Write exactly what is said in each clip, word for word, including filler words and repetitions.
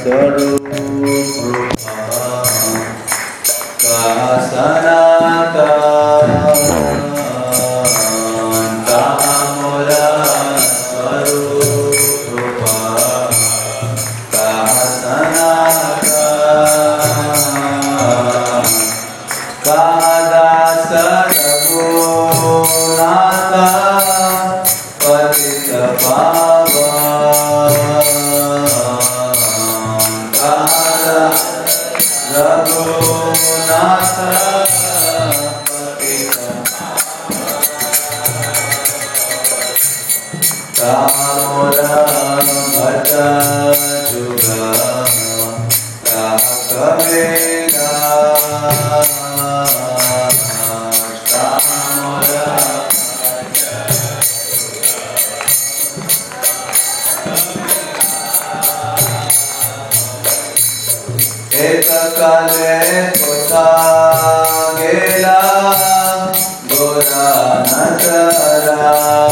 स्वरूप कहा सनातन कहा मोरा स्वरूप कहा सनातन कहा दास रघुनाथ पतित पावन रघुनाथ पतित मोरा भट जुग कबीरा एक काले कोठा गेला गोरा नटरा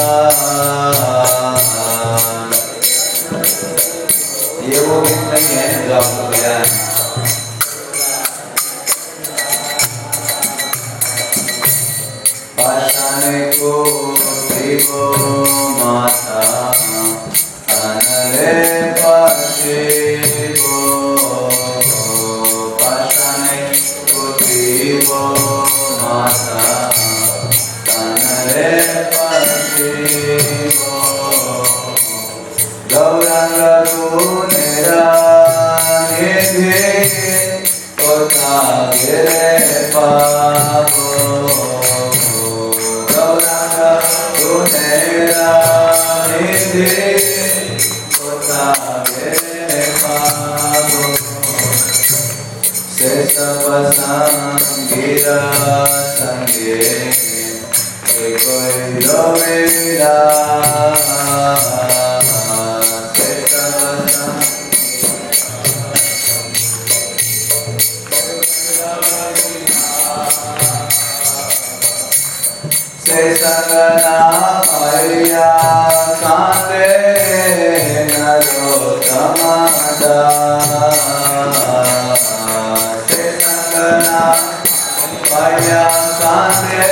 ये वो गीत नहीं है जो आपको गया है। पाषाण को देवो माता अनले पाशिवो माता तनरे पशिवो गौरंग गुणेरा निधि कोथा गिरे पावो गौरंग गुणेरा निधि कोथा गिरे पावो से सब संगीरा संगे कोई रोवेरा से सब से संगना पाया कांदे नरोत्तम पाया कांदे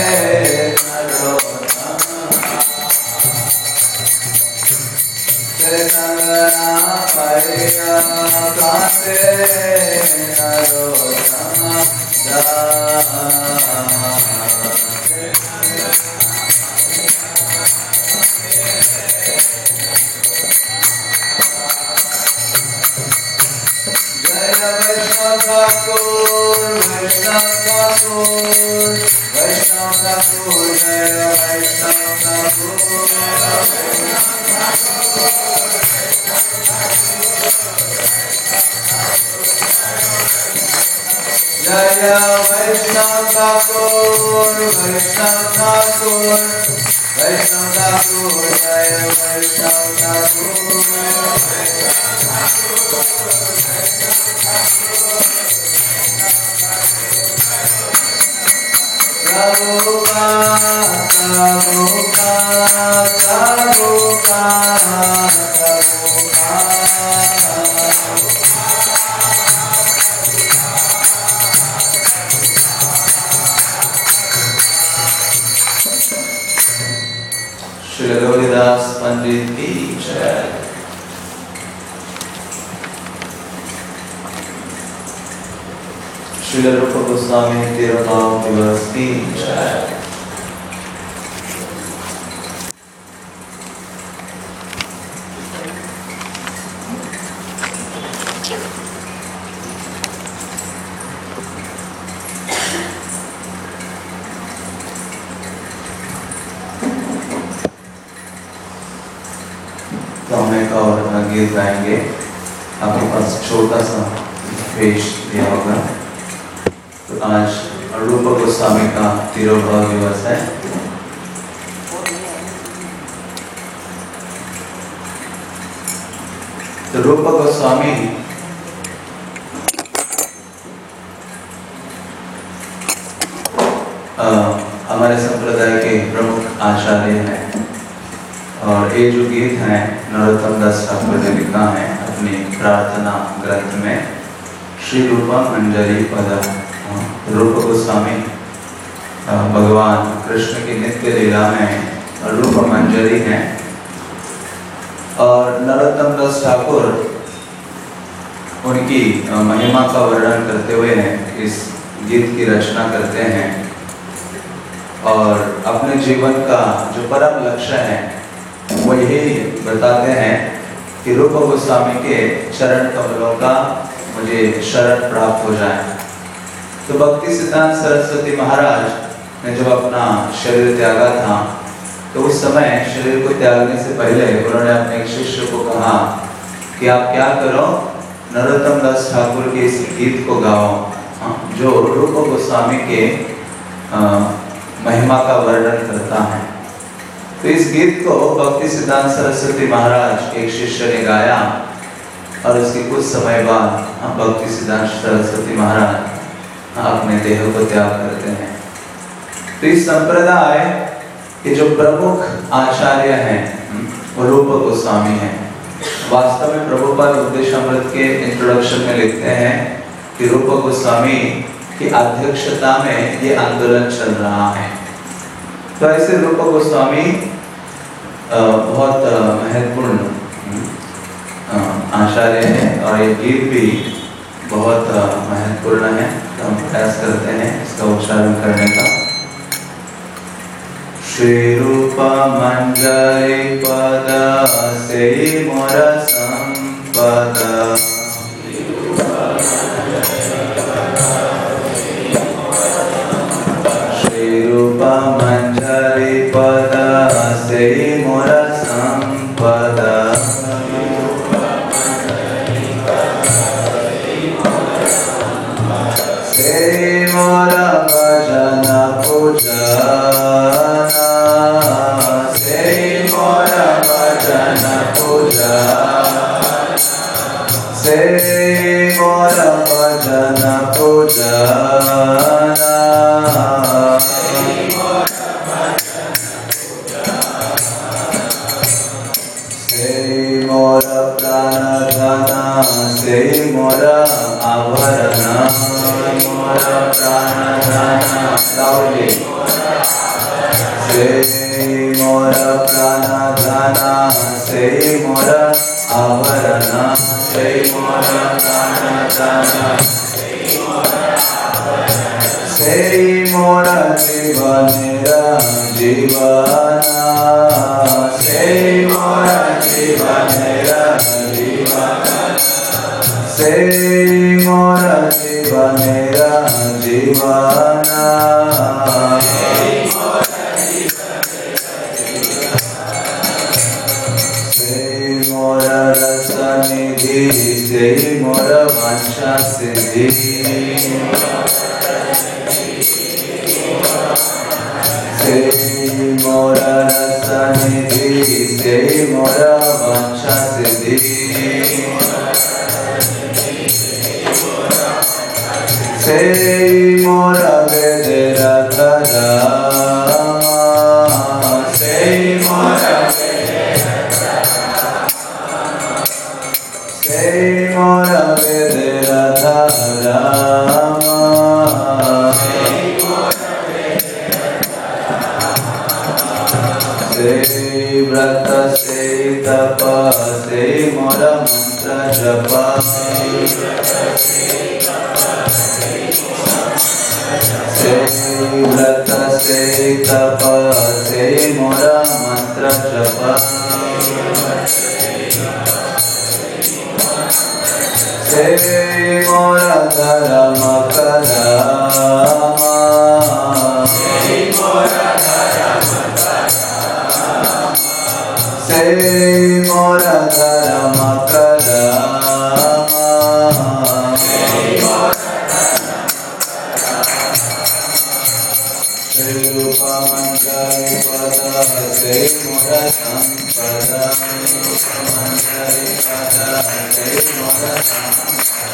से संगना पाया कांदे Narottam Vishnu Thakur, Vishnu Thakur, Jaya Vishnu Thakur, Jaya Vishnu Thakur, Vishnu Thakur, Vishnu Thakur, Jaya Vishnu Thakur. Shri Gauridas Pandit ki jai. Shri Rupa Goswami Tirunam Divas ki jai. तो हम एक और गीत गाएंगे। आपके पास छोटा सा पेश दिया होगा। तो आज रूप गोस्वामी का तिरोभाव दिवस है। तो रूप गोस्वामी हमारे संप्रदाय के प्रमुख आचार्य हैं और ये जो गीत हैं नरोत्तम दास ठाकुर ने लिखा है अपने अपनी प्रार्थना ग्रंथ में श्री रूपा मंजरी पद रूप गोस्वामी भगवान कृष्ण की नित्य लीला में रूप मंजरी हैं और नरोत्तम दास ठाकुर उनकी महिमा का वर्णन करते हुए इस गीत की रचना करते हैं और अपने जीवन का जो परम लक्ष्य है वो यही बताते हैं कि रूप गोस्वामी के चरण कमलों का मुझे शरण प्राप्त हो जाए। तो भक्ति सिद्धांत सरस्वती महाराज ने जब अपना शरीर त्यागा था तो उस समय शरीर को त्यागने से पहले उन्होंने अपने एक शिष्य को कहा कि आप क्या करो, नरोत्तम दास ठाकुर के इस गीत को गाओ जो रूप गोस्वामी के आ, महिमा का वर्णन करता है। तो इस गीत को भक्ति सिद्धांत सरस्वती महाराज के एक शिष्य ने गाया और उसके कुछ समय बाद भक्ति सिद्धांत सरस्वती महाराज अपने देह को त्याग करते हैं। तो इस संप्रदाय के जो प्रमुख आचार्य हैं वो रूप गोस्वामी हैं। वास्तव में प्रभुपाद उपदेशामृत के इंट्रोडक्शन में लिखते हैं कि रूप गोस्वामी की अध्यक्षता में ये आंदोलन चल रहा है। तो ऐसे रूप गोस्वामी बहुत महत्वपूर्ण आचार्य हैं और ये गीत भी बहुत महत्वपूर्ण है। तो हम प्रयास करते हैं इसका उच्चारण करने का। श्री रूप मंजरी पद से मोर संपद, श्री रूप मंजरी पद से मोर संपद, से मोर भजन पूजन, से मोर भजन पूजन, से मोर भजन पूजन, से मोर प्राण धन, से मोर आभरण, मोर प्राण धन, लाउडली, से मोर प्राण धन, से मोर आभरण, से मोर प्राण धन, से मोर जीवनेर जीवन, से मोर जीवनेर जीवन, से मोर जीवनेर जीवन, से मोर रस निधि, से मोर वांछा सिद्धि, से मोर रस निधि, से मोर वांछा सिद्धि, से मोर वेद धर्म, से मोर से मोर वेद धर्म, से व्रत से तप, से मोर मंत्र जप, से व्रत से तप, से मोर मंत्र जप, से मोर धर्म करम, से मोर धर्म करम, श्री रूप मंजरी पद से मोर संपद, मंजरी पद से मोर संपद,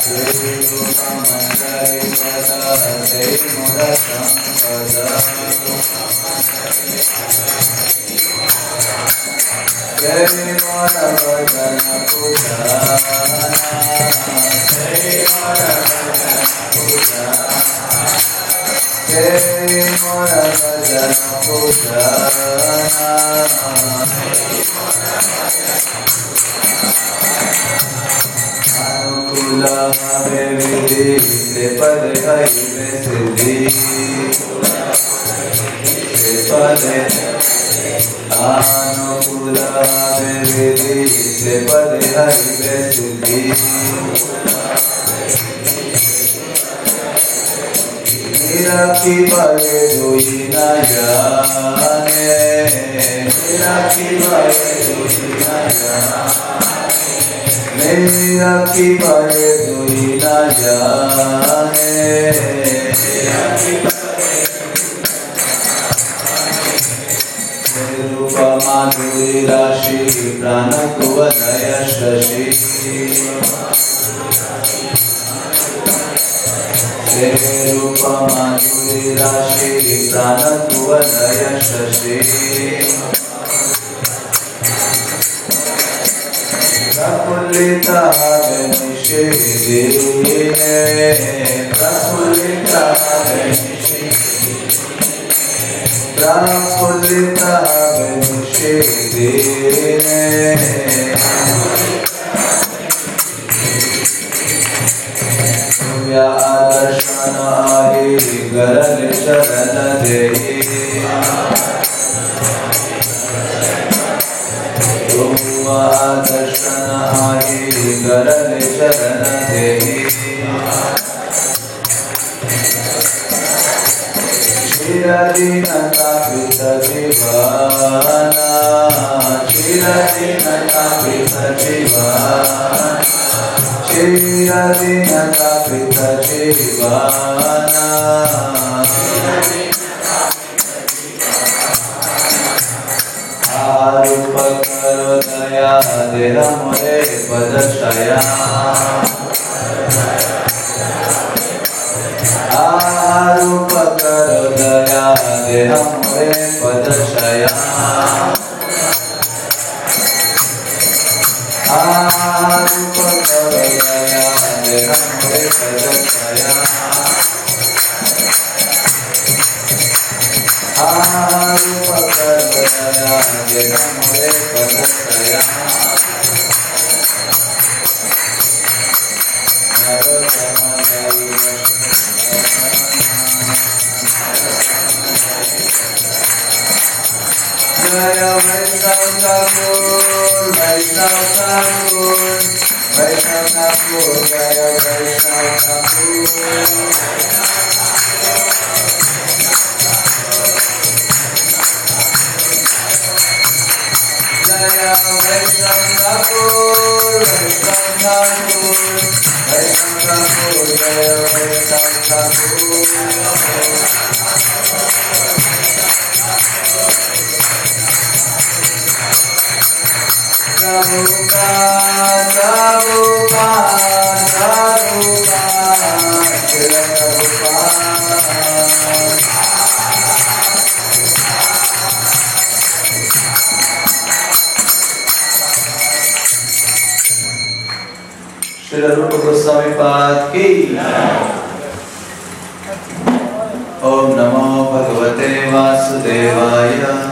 ओम नमो भगवते वासुदेवाय।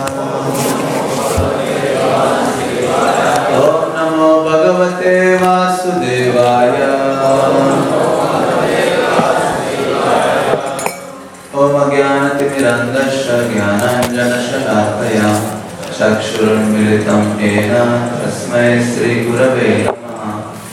ओम नमो भगवते वासुदेवाय। ओम अज्ञानतिमिरन्धस्य ज्ञानाञ्जनशलाकया चक्षुरुन्मीलितं येन तस्मै श्रीगुरवे नमः।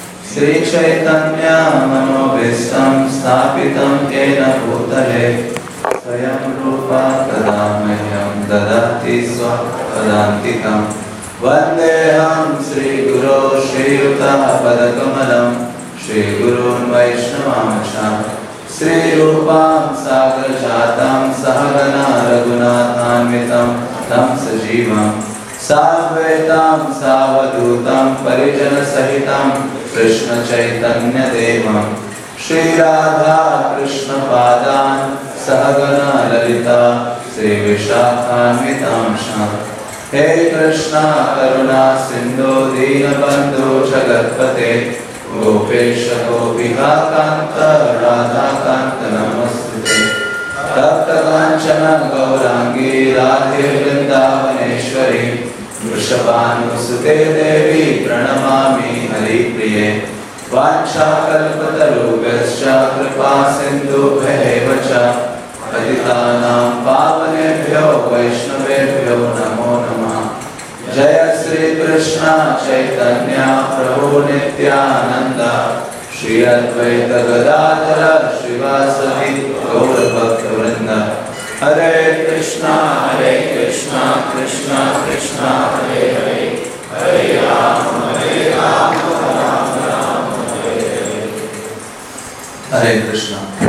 श्रीचैतन्यमनोभीष्टं स्थापितं येन भूतले स्वयं रूपा तदा मह्यं ददाति स्वपदान्तिकं। वन्देऽहं श्रीगुरो श्रीयुतपदकमलं श्रीगुरून् वैष्णवांश्च श्रीरूपां साग्रजातं सहगना रघुनाथान्वितं तं सजीवं साद्वैतं सावधूतं परिजनसहितं कृष्ण चैतन्य देव श्री राधा कृष्ण पादान सहगना ललिता श्री विशाखान्वितांश। हे कृष्णा करुणा सिंधु दीनबंधु जगत्पते गोपेश गोपिका कांत राधा कांत नमस्ते। तप्त कांचन गौरांगी राधे वृंदावनेश्वरी वृषभानुसुते देवी प्रणमामि हरिप्रिये। वाञ्छाकल्पतरुभ्यश्च कृपा सिन्धुभ्येव च पतितानां पावनेभ्यो वैष्णवेभ्यो नमो नमः। जय श्री कृष्ण चैतन्य प्रभु नित्यानंद श्री अद्वैत गदाधर श्रीवासदि गौर भक्तवृंद। हरे कृष्णा हरे कृष्णा कृष्णा कृष्णा हरे हरे हरे राम हरे राम राम राम हरे हरे। हरे कृष्णा।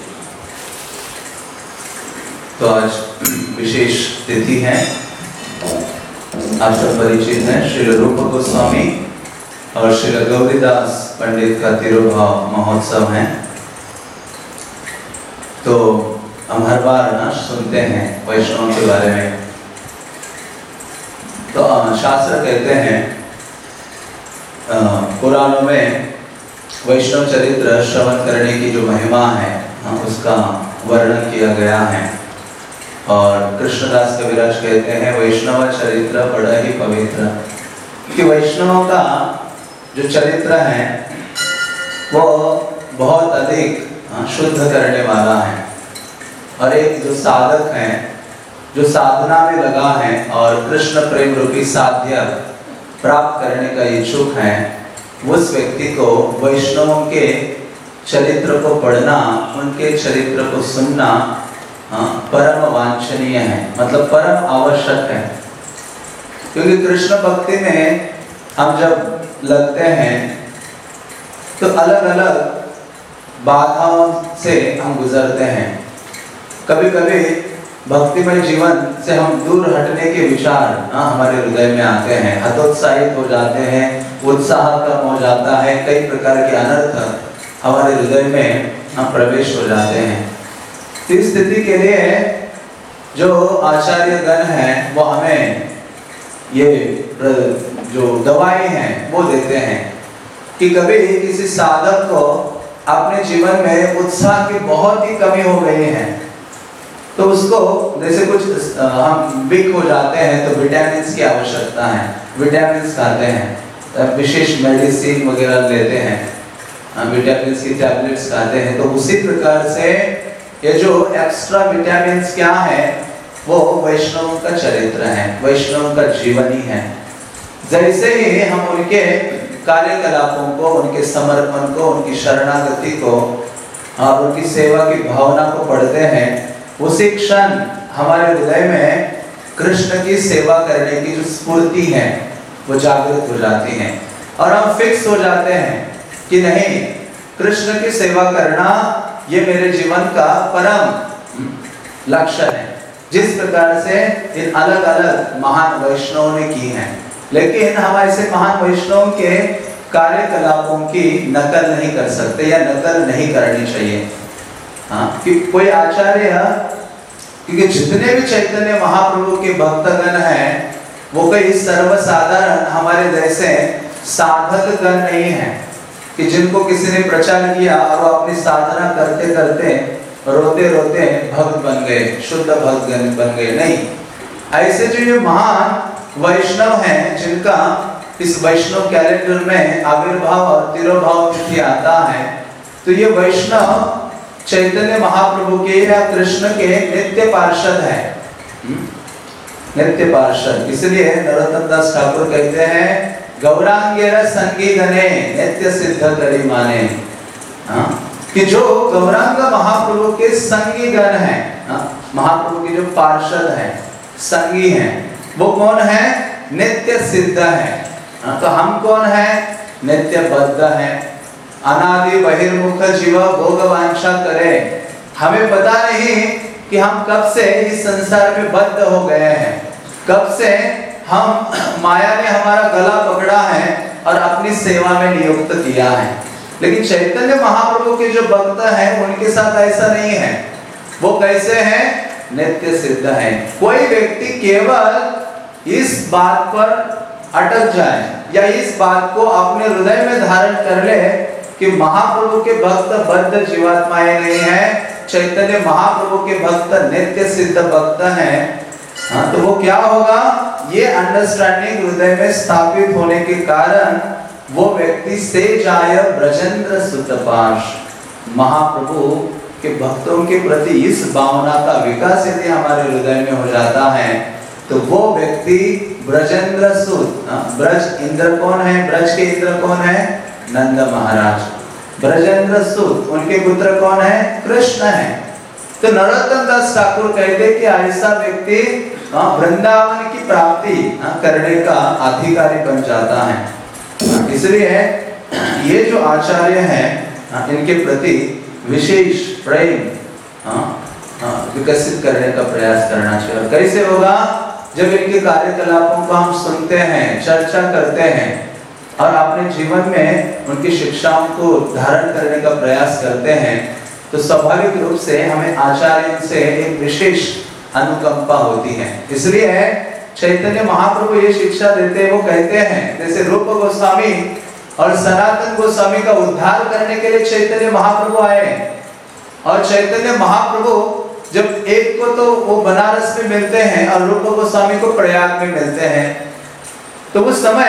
तो आज विशेष तिथि है, आप सब परिचित हैं, श्री रूप गोस्वामी और श्री गौरीदास पंडित का तिरुभाव महोत्सव है। तो हम हर बार ना सुनते हैं वैष्णव के बारे में। तो शास्त्र कहते हैं, पुराणों में वैष्णव चरित्र श्रवण करने की जो महिमा है उसका वर्णन किया गया है। और कृष्णदास कविराज कहते हैं वैष्णव चरित्र बड़ा ही पवित्र, कि वैष्णव का जो चरित्र है वो बहुत अधिक शुद्ध करने वाला है। और एक जो साधक है, जो साधना में लगा है और कृष्ण प्रेम रूपी साध्य प्राप्त करने का इच्छुक है, उस व्यक्ति को वैष्णवों के चरित्र को पढ़ना, उनके चरित्र को सुनना परम वांछनीय है, मतलब परम आवश्यक है। क्योंकि कृष्ण भक्ति में हम जब लगते हैं तो अलग अलग बाधाओं से हम गुजरते हैं। कभी कभी भक्तिमय जीवन से हम दूर हटने के विचार हमारे हृदय में आते हैं, हतोत्साहित हो जाते हैं, उत्साह कम हो जाता है, कई प्रकार के अनर्थ हमारे हृदय में हम प्रवेश हो जाते हैं। इस स्थिति के लिए जो आचार्य गण हैं वो हमें ये जो दवाई हैं वो देते हैं कि कभी किसी साधक को अपने जीवन में उत्साह की बहुत ही कमी हो गई है, तो उसको जैसे कुछ हम वीक हो जाते हैं तो विटामिन की आवश्यकता है, विटामिन खाते हैं, विशेष मेडिसिन वगैरह लेते हैं, विटामिन की टैबलेट्स खाते हैं। तो उसी प्रकार से ये जो एक्स्ट्रा विटामिन क्या है वो वैष्णव का चरित्र है, वैष्णव का जीवन ही है। जैसे ही हम उनके कार्यकलापों को, उनके समर्पण को, उनकी शरणागति को और उनकी सेवा की भावना को पढ़ते हैं, उसी क्षण हमारे हृदय में कृष्ण की सेवा करने की जो स्फूर्ति है वो जागृत हो जाती है और हम फिक्स हो जाते हैं कि नहीं, कृष्ण की सेवा करना ये मेरे जीवन का परम लक्ष्य है। जिस प्रकार से इन अलग अलग महान वैष्णवों ने की है, लेकिन हम ऐसे महान वैष्णवों के कार्यकलापों की नकल नहीं कर सकते या नकल नहीं करनी चाहिए। हाँ, कि कोई आचार्य, क्योंकि जितने भी चैतन्य महाप्रभु के भक्तगण हैं वो कोई सर्वसाधारण हमारे जैसे साधक गण नहीं है कि जिनको किसी ने प्रचार किया और वो अपनी साधना करते करते रोते रोते भक्त बन गए, शुद्ध भक्त बन गए। नहीं, ऐसे जो ये महान वैष्णव हैं जिनका इस वैष्णव कैलेंडर में आविर्भाव और तिरोभाव तिथि आता है, तो ये वैष्णव चैतन्य महाप्रभु के या कृष्ण के नित्य पार्षद है, नित्य पार्षद। इसलिए नरोत्तम दास ठाकुर कहते हैं गौरांगेर संगी गणे नित्य सिद्ध करी माने, हाँ? कि जो गौरांग महाप्रभु के संगी गण हैं, महाप्रभु के जो पार्षद हैं, संगी हैं, वो कौन है? नित्य सिद्ध है। तो हम कौन है? नित्य बद्ध है। अनादि बहिर्मुख जीव भोग वांछा करे। हमें पता नहीं कि हम कब से इस संसार में बद्ध हो गए हैं, कब से हम माया ने हमारा गला पकड़ा है और अपनी सेवा में नियुक्त किया है। लेकिन चैतन्य महाप्रभु के जो भक्त हैं उनके साथ ऐसा नहीं है। वो कैसे हैं? नित्य सिद्ध हैं। कोई व्यक्ति केवल इस बात पर अटक जाए या इस बात को अपने हृदय में धारण कर ले कि महाप्रभु के भक्त बद्ध जीवात्माएं नहीं है, चैतन्य महाप्रभु के भक्त नित्य सिद्ध भक्त हैं, हाँ, तो वो क्या होगा? ये अंडरस्टैंडिंग हृदय में स्थापित होने के कारण वो व्यक्ति से जाय ब्रजेंद्र सुतपाश, महाप्रभु के भक्तों के प्रति इस भावना का विकास यदि हमारे हृदय में हो जाता है तो वो व्यक्ति ब्रजेंद्र सुत, ब्रज इंद्र कौन है? ब्रज के इंद्र कौन है? नंद महाराज। ब्रजेंद्र सुत उनके पुत्र कौन है? कृष्ण है। तो नरोत्तम दास ठाकुर कहते कि ऐसा व्यक्ति वृंदावन की प्राप्ति करने का अधिकारी बन जाता है। इसलिए ये जो आचार्य हैं इनके प्रति विशेष प्रेम विकसित करने का प्रयास करना चाहिए। और कैसे होगा? जब इनके कार्यकलापों को हम सुनते हैं, चर्चा करते हैं और अपने जीवन में उनकी शिक्षाओं को धारण करने का प्रयास करते हैं तो स्वाभाविक रूप से हमें आचार्य से एक विशेष अनुकंपा होती है। इसलिए चैतन्य महाप्रभु ये शिक्षा देते हैं, वो कहते हैं जैसे रूप गोस्वामी और सनातन गोस्वामी का उद्धार करने के लिए चैतन्य महाप्रभु आए। और चैतन्य महाप्रभु जब एक को तो वो बनारस में मिलते हैं और रूप गोस्वामी को प्रयाग में मिलते हैं, तो उस समय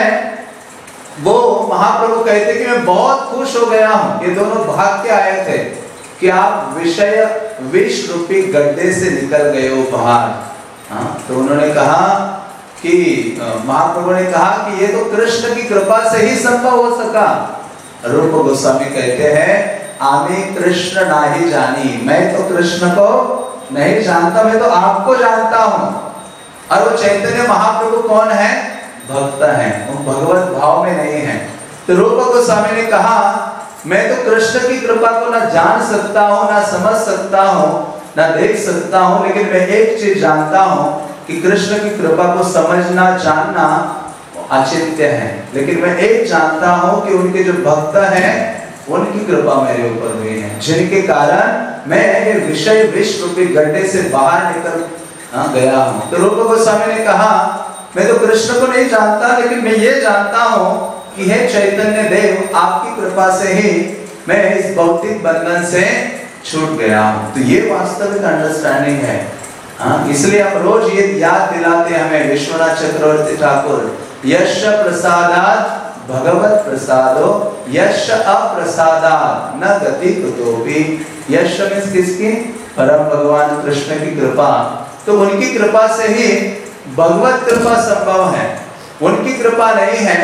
वो महाप्रभु कहते कि मैं बहुत खुश हो गया हूँ, ये दोनों भाग के आए थे कि आप विषय विष रूपी गड्ढे से निकल गए हो बाहर। हाँ, तो उन्होंने कहा कि महाप्रभु ने कहा कि ये तो कृष्ण की कृपा से ही संभव हो सका। रूप गोस्वामी कहते हैं आमी कृष्ण नाही जानी, मैं तो कृष्ण को नहीं जानता, मैं तो आपको जानता हूँ। और वो चैतन्य महाप्रभु कौन है? भक्त हैं, वो भगवत भाव में नहीं है। तो रूप गोस्वामी ने कहा मैं तो कृष्ण की कृपा को ना जान सकता हूँ, ना समझ सकता हूँ, ना देख सकता हूँ, लेकिन मैं एक चीज जानता हूँ कि कृष्ण की कृपा को समझना जानना अचिंत्य है। लेकिन मैं एक जानता हूँ कि उनके जो भक्त हैं उनकी कृपा मेरे ऊपर हुई है, जिनके कारण मैं ये विषय विष रूपी गड्ढे से बाहर निकल हाँ, गया हूँ। तो रूप गोस्वामी ने कहा मैं तो कृष्ण को नहीं जानता, लेकिन मैं ये जानता हूँ कि हे चैतन्य देव, आपकी कृपा से ही मैं इस भौतिक बंधन से छूट गया हूँ। तो ये वास्तविक अंडरस्टैंडिंग है। हाँ, इसलिए हम रोज ये याद दिलाते हैं हमें विश्वनाथ चक्रवर्ती ठाकुर, यश प्रसादात भगवत प्रसादो यश अप्रसादात न गति कुतोपि। यश मीन्स किसकी? परम भगवान कृष्ण की कृपा। तो उनकी कृपा से ही भगवत कृपा संभव है। उनकी कृपा नहीं है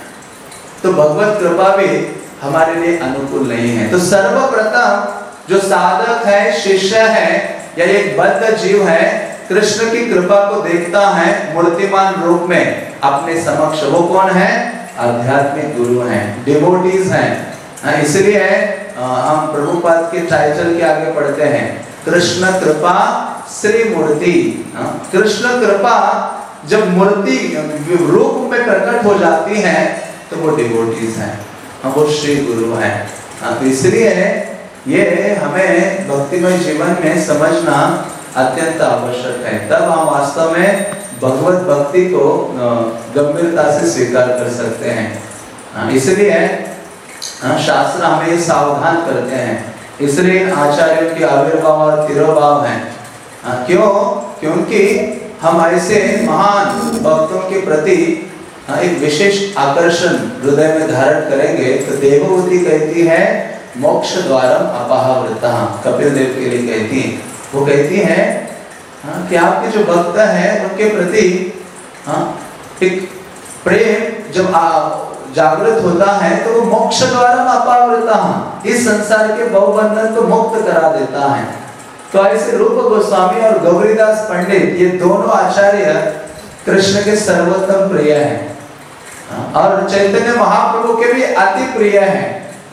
तो भगवत कृपा भी हमारे लिए अनुकूल नहीं है। तो सर्वप्रथम जो साधक है, शिष्य है या एक बद्ध जीव है, कृष्ण की कृपा को देखता है मूर्तिमान रूप में अपने समक्ष, वो कौन है? आध्यात्मिक गुरु हैं, डिवोटीज हैं। इसलिए हम प्रभुपाद के टाइटल के आगे पढ़ते हैं कृष्ण कृपा श्री मूर्ति। कृष्ण कृपा जब मूर्ति रूप में प्रकट हो जाती है तो वो डिवोटीज हैं, वो श्री गुरु हैं। तो इसलिए ये हमें भक्तिमय जीवन में समझना अत्यंत आवश्यक है, तब हम वास्तव में भगवत भक्ति को गंभीरता से स्वीकार कर सकते हैं। इसलिए शास्त्र हमें ये सावधान करते हैं, इसलिए आचार्यों के आविर्भाव और तिरोभाव हैं। क्यों? क्योंकि हम ऐसे महान भक्तों के प्रति एक विशेष आकर्षण हृदय में धारण करेंगे तो देवहूति कहती है मोक्ष द्वारम अपाहवृता, कपिल देव के लिए कहती है। वो कहती है हाँ, कि आपके जो भक्त हैं उनके प्रति हाँ, एक प्रेम जब जागृत होता है तो वो मोक्ष द्वारम अपाहवृता, इस संसार के बहुबंधन को मुक्त करा देता है। तो ऐसे रूप गोस्वामी और गौरीदास पंडित ये दोनों आचार्य कृष्ण के सर्वोत्तम प्रिय हैं और चैतन्य महाप्रभु के भी अति प्रिय हैं।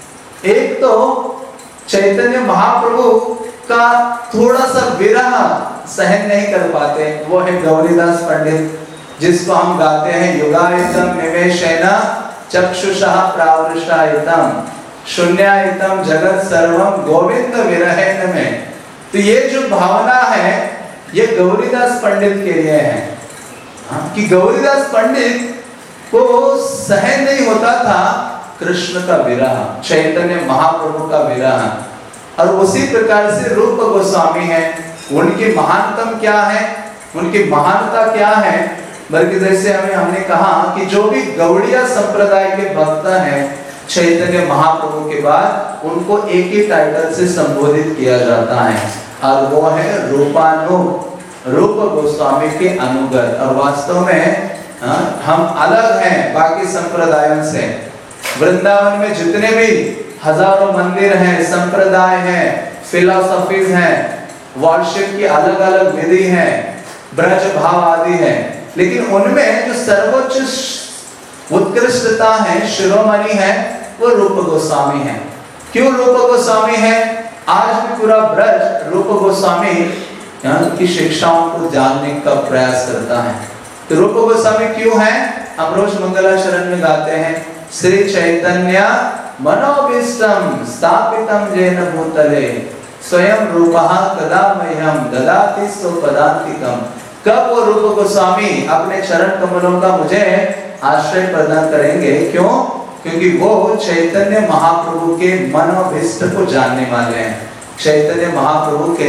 एक तो चैतन्य महाप्रभु का थोड़ा सा विरह सहन नहीं कर पाते, वो है गौरीदास पंडित, जिसको हम गाते हैं युगायतम निवेशेन चक्षुषः प्रावृषायितम शून्यायितम जगत सर्वम गोविंद विरहेण में। तो ये जो भावना है ये गौरीदास पंडित के लिए है, हाँ? कि गौरीदास पंडित को सहन नहीं होता था कृष्ण का विरह, चैतन्य महाप्रभु का विरह। और उसी प्रकार से रूप गोस्वामी है, उनकी महानतम क्या है, उनकी महानता क्या है, बल्कि जैसे हमें हमने कहा कि जो भी गौड़िया संप्रदाय के भक्त हैं चैतन्य महाप्रभु के बाद उनको एक ही टाइटल से संबोधित किया जाता है और वो है रूपानु, रूप गोस्वामी के अनुगत। और वास्तव में हाँ, हम अलग हैं बाकी संप्रदायों से। वृंदावन में जितने भी हजारों मंदिर हैं, संप्रदाय हैं, फिलोसफीज हैं, वर्शिप की अलग अलग विधि हैं, ब्रज भाव आदि है, लेकिन उनमें जो सर्वोच्च उत्कृष्टता है, शिरोमणि है, वो रूप गोस्वामी है। क्यों रूप गोस्वामी है? आज भी पूरा ब्रज रूप गोस्वामी की शिक्षाओं को जानने का प्रयास करता है। तो रूप गोस्वामी क्यों है? हम रोज मंगलाचरण में गाते हैं, श्री चैतन्य मनोभीष्टम स्थापितम येन भूतले स्वयं रूपः कदा मह्यं ददाति स्वपदान्तिकम। कब वो रूप गोस्वामी अपने चरण कमलों का मुझे आश्रय प्रदान करेंगे? क्यों? क्योंकि वो चैतन्य महाप्रभु के मनोभीष्ट को जानने वाले हैं, चैतन्य महाप्रभु के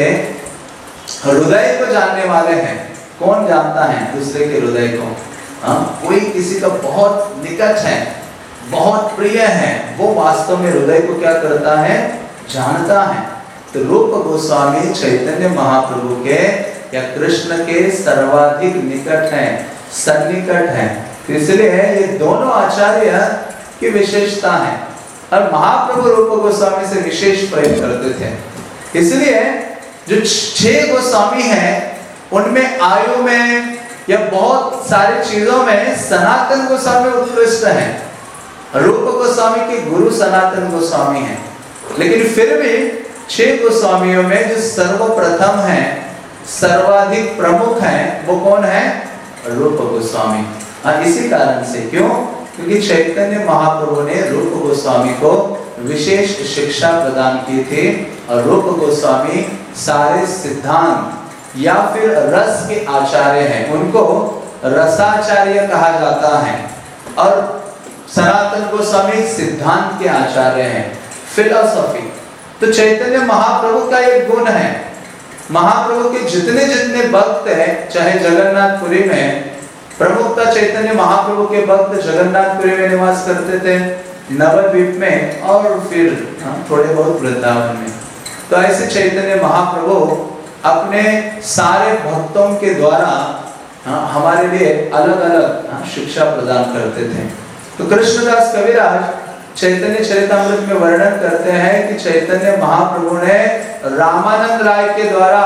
हृदय को जानने वाले हैं। कौन जानता है दूसरे के हृदय को? हाँ, कोई किसी का बहुत निकट है, बहुत प्रिय है, वो वास्तव में हृदय को क्या करता है? जानता है। तो रूप गोस्वामी चैतन्य महाप्रभु के या कृष्ण के सर्वाधिक निकट हैं, सन्निकट हैं। इसलिए ये दोनों आचार्य की विशेषता है और महाप्रभु रूप गोस्वामी से विशेष प्रेम करते थे। इसलिए जो छह गोस्वामी हैं उनमें आयु में या बहुत सारी चीजों में सनातन गोस्वामी उत्कृष्ट हैं। रूप गोस्वामी के गुरु सनातन गोस्वामी हैं, लेकिन फिर भी छह गोस्वामियों में जो सर्वप्रथम है, सर्वाधिक प्रमुख है, वो कौन है? रूप गोस्वामी। हाँ, इसी कारण से। क्यों? क्योंकि चैतन्य महाप्रभु ने रूप गोस्वामी को विशेष शिक्षा प्रदान की थी और रूप गोस्वामी सारे सिद्धांत या फिर रस के आचार्य हैं, उनको रसाचार्य कहा जाता है। और सनातन गोस्वामी सिद्धांत के आचार्य हैं, फिलोसफी। तो चैतन्य महाप्रभु का एक गुण है, महाप्रभु के जितने जितने भक्त हैं, चाहे जगन्नाथपुरी में प्रमुखता चैतन्य महाप्रभु के भक्त जगन्नाथपुरी में निवास करते थे, नवद्वीप में और फिर थोड़े बहुत वृंदावन में। तो ऐसे चैतन्य महाप्रभु अपने सारे भक्तों के द्वारा हमारे लिए अलग अलग शिक्षा प्रदान करते थे। तो कृष्णदास कविराज चैतन्य चरितामृत में वर्णन करते हैं कि चैतन्य महाप्रभु ने रामानंद राय के द्वारा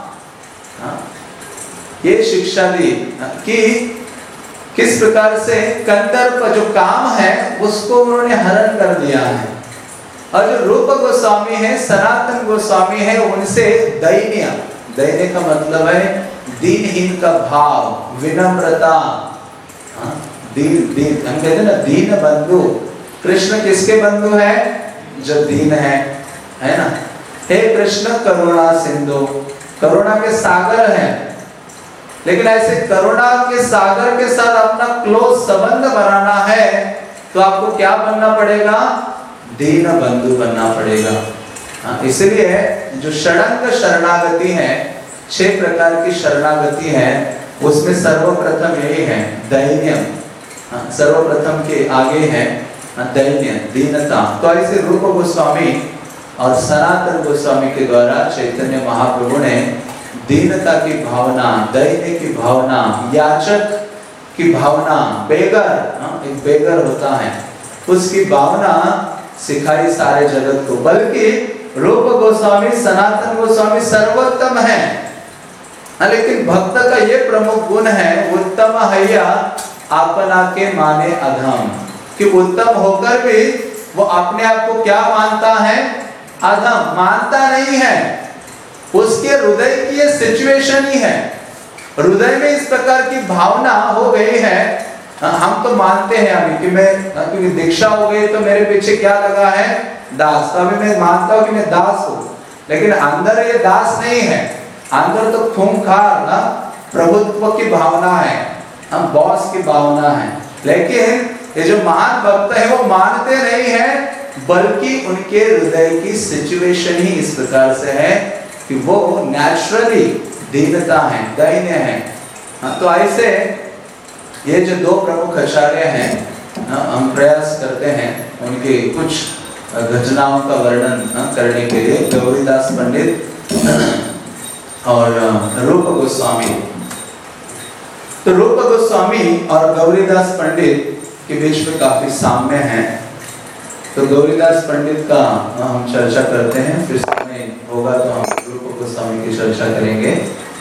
ये शिक्षा दी कि किस प्रकार से कंदर्प जो काम है उसको उन्होंने हरण कर दिया है। और जो रूप गोस्वामी है, सनातन गोस्वामी है, उनसे दैन्य, दैन्य का मतलब है दीनहीन का भाव, विनम्रता, दीन दीन हम कहते हैं ना, दीन बंधु। कृष्ण किसके बंधु है? जो दीन है, है ना। हे कृष्ण करुणा सिंधु, करुणा के सागर हैं, लेकिन ऐसे करुणा के सागर के साथ अपना क्लोज संबंध बनाना है तो आपको क्या बनना पड़ेगा? दीन बंधु बनना पड़ेगा। हाँ, इसलिए जो षडंग शरणागति है, छह प्रकार की शरणागति है, उसमें सर्वप्रथम यही है दैन्य। हाँ, सर्वप्रथम के आगे है दैन्य, दीनता। तो ऐसे रूप गोस्वामी और सनातन गोस्वामी के द्वारा चैतन्य महाप्रभु ने दीनता की भावना, दैन्य की भावना, याचक की भावना, बेगर, एक बेगर होता है, उसकी भावना सिखाई सारे जगत को। बल्कि रूप गोस्वामी, सनातन गोस्वामी सर्वोत्तम है, लेकिन भक्त का ये प्रमुख गुण है उत्तम हैया अपना के माने अधम, कि उत्तम होकर भी वो अपने आप को क्या मानता है? अधम मानता नहीं है। उसके हृदय की ये सिचुएशन ही है, हृदय में इस प्रकार की भावना हो गई है हम तो मानते हैं अभी कि मैं, क्योंकि दीक्षा हो गई तो मेरे पीछे क्या लगा है, दास। तो अभी मैं मानता हूँ कि मैं दास हूँ, लेकिन अंदर ये दास नहीं है, अंदर तो खूंखार ना प्रभुत्व की भावना है, हम बॉस की भावना है। लेकिन ये जो महान भक्त है वो मानते नहीं है, बल्कि उनके हृदय की सिचुएशन ही इस प्रकार से है कि वो नेचुरली दीनता है, दैन्य है। हाँ, तो ऐसे ये जो दो प्रमुख आचार्य हैं, हम प्रयास करते हैं उनके कुछ घटनाओं का वर्णन करने के लिए, गौरीदास पंडित और रूप गोस्वामी। तो रूप गोस्वामी और गौरीदास पंडित के बीच में काफी साम्य है। तो गौरीदास पंडित का हम चर्चा करते हैं, फिर समय होगा तो हम रूप गोस्वामी की चर्चा करेंगे।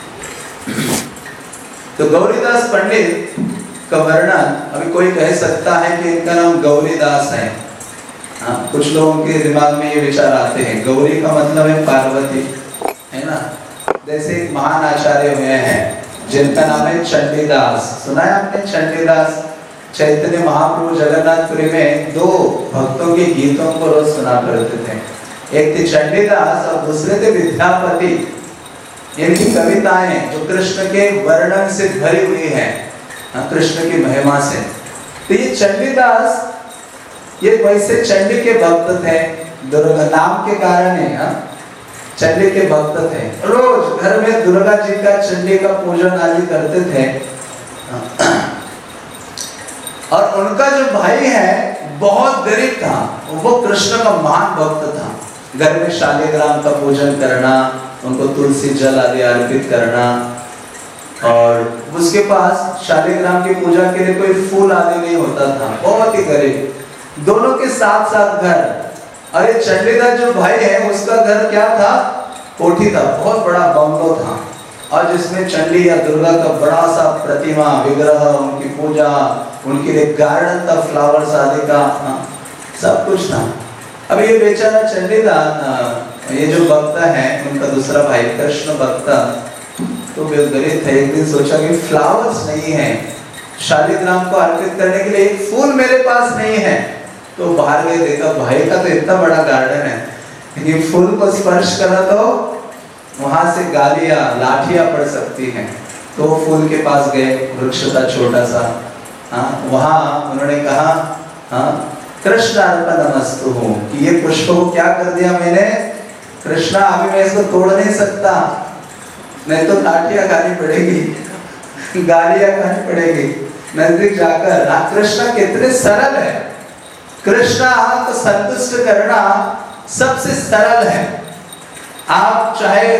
तो गौरीदास पंडित का वर्णन, अभी कोई कह सकता है कि इनका नाम गौरीदास है। हाँ, कुछ लोगों के दिमाग में ये विचार आते हैं, गौरी का मतलब है पार्वती, है ना। जैसे एक महान आचार्य हुए हैं जिनका नाम है चंडीदास, सुना है आपने चंडीदास? चैतन्य महाप्रभु जगन्नाथपुरी में दो भक्तों के गीतों को रोज सुना करते थे, एक थे चंडीदास और दूसरे थे विद्यापति। इनकी कविताएं जो कृष्ण के वर्णन से भरी हुई है, कृष्ण की महिमा से। तो ये चंडीदास ये वैसे चंडी के भक्त थे, दुर्गा नाम के कारण है, चंडी के भक्त थे। रोज घर में दुर्गा जी का, चंडी का पूजन आदि करते थे। और उनका जो भाई है बहुत गरीब था, वो कृष्ण का महान भक्त था। घर में शालिग्राम का पूजन करना, उनको तुलसी जल आदि अर्पित करना, और उसके पास शालिग्राम की पूजा के लिए कोई फूल आदि नहीं होता था, बहुत ही गरीब। दोनों के साथ साथ घर। अरे चंडीदास जो भाई है उसका घर क्या था, कोठी था, बहुत बड़ा बंगलो था, और जिसमें चंडी या दुर्गा का बड़ा सा प्रतिमा, विग्रह, उनकी पूजा, उनके लिए गार्डन था, फ्लावर्स आदि का, सब कुछ था। अब ये बेचारा चंडीदास, ये जो भक्त है उनका दूसरा भाई कृष्ण भक्त, तो वे गरीब थे। एक दिन सोचा कि फ्लावर्स नहीं है, शालिग्राम को अर्पित करने के लिए एक फूल मेरे पास नहीं है। तो बाहर गए, देखा भाई का तो इतना बड़ा गार्डन है, लेकिन फूल को स्पर्श करा तो वहां से गालियां, लाठियां पड़ सकती हैं। तो वो फूल के पास गए, वृक्ष था छोटा सा, हाँ, वहां उन्होंने कहा, हाँ, कृष्ण अर्पणमस्तु हूँ, कि ये पुष्प को क्या कर दिया मैंने, कृष्णा अभी मैं इसको तोड़ नहीं सकता, नहीं तो लाठियां खानी पड़ेगी, गालियां खानी पड़ेगी। नजदीक जाकर, कृष्णा कितने सरल है, कृष्णा को संतुष्ट करना सबसे सरल है। आप चाहे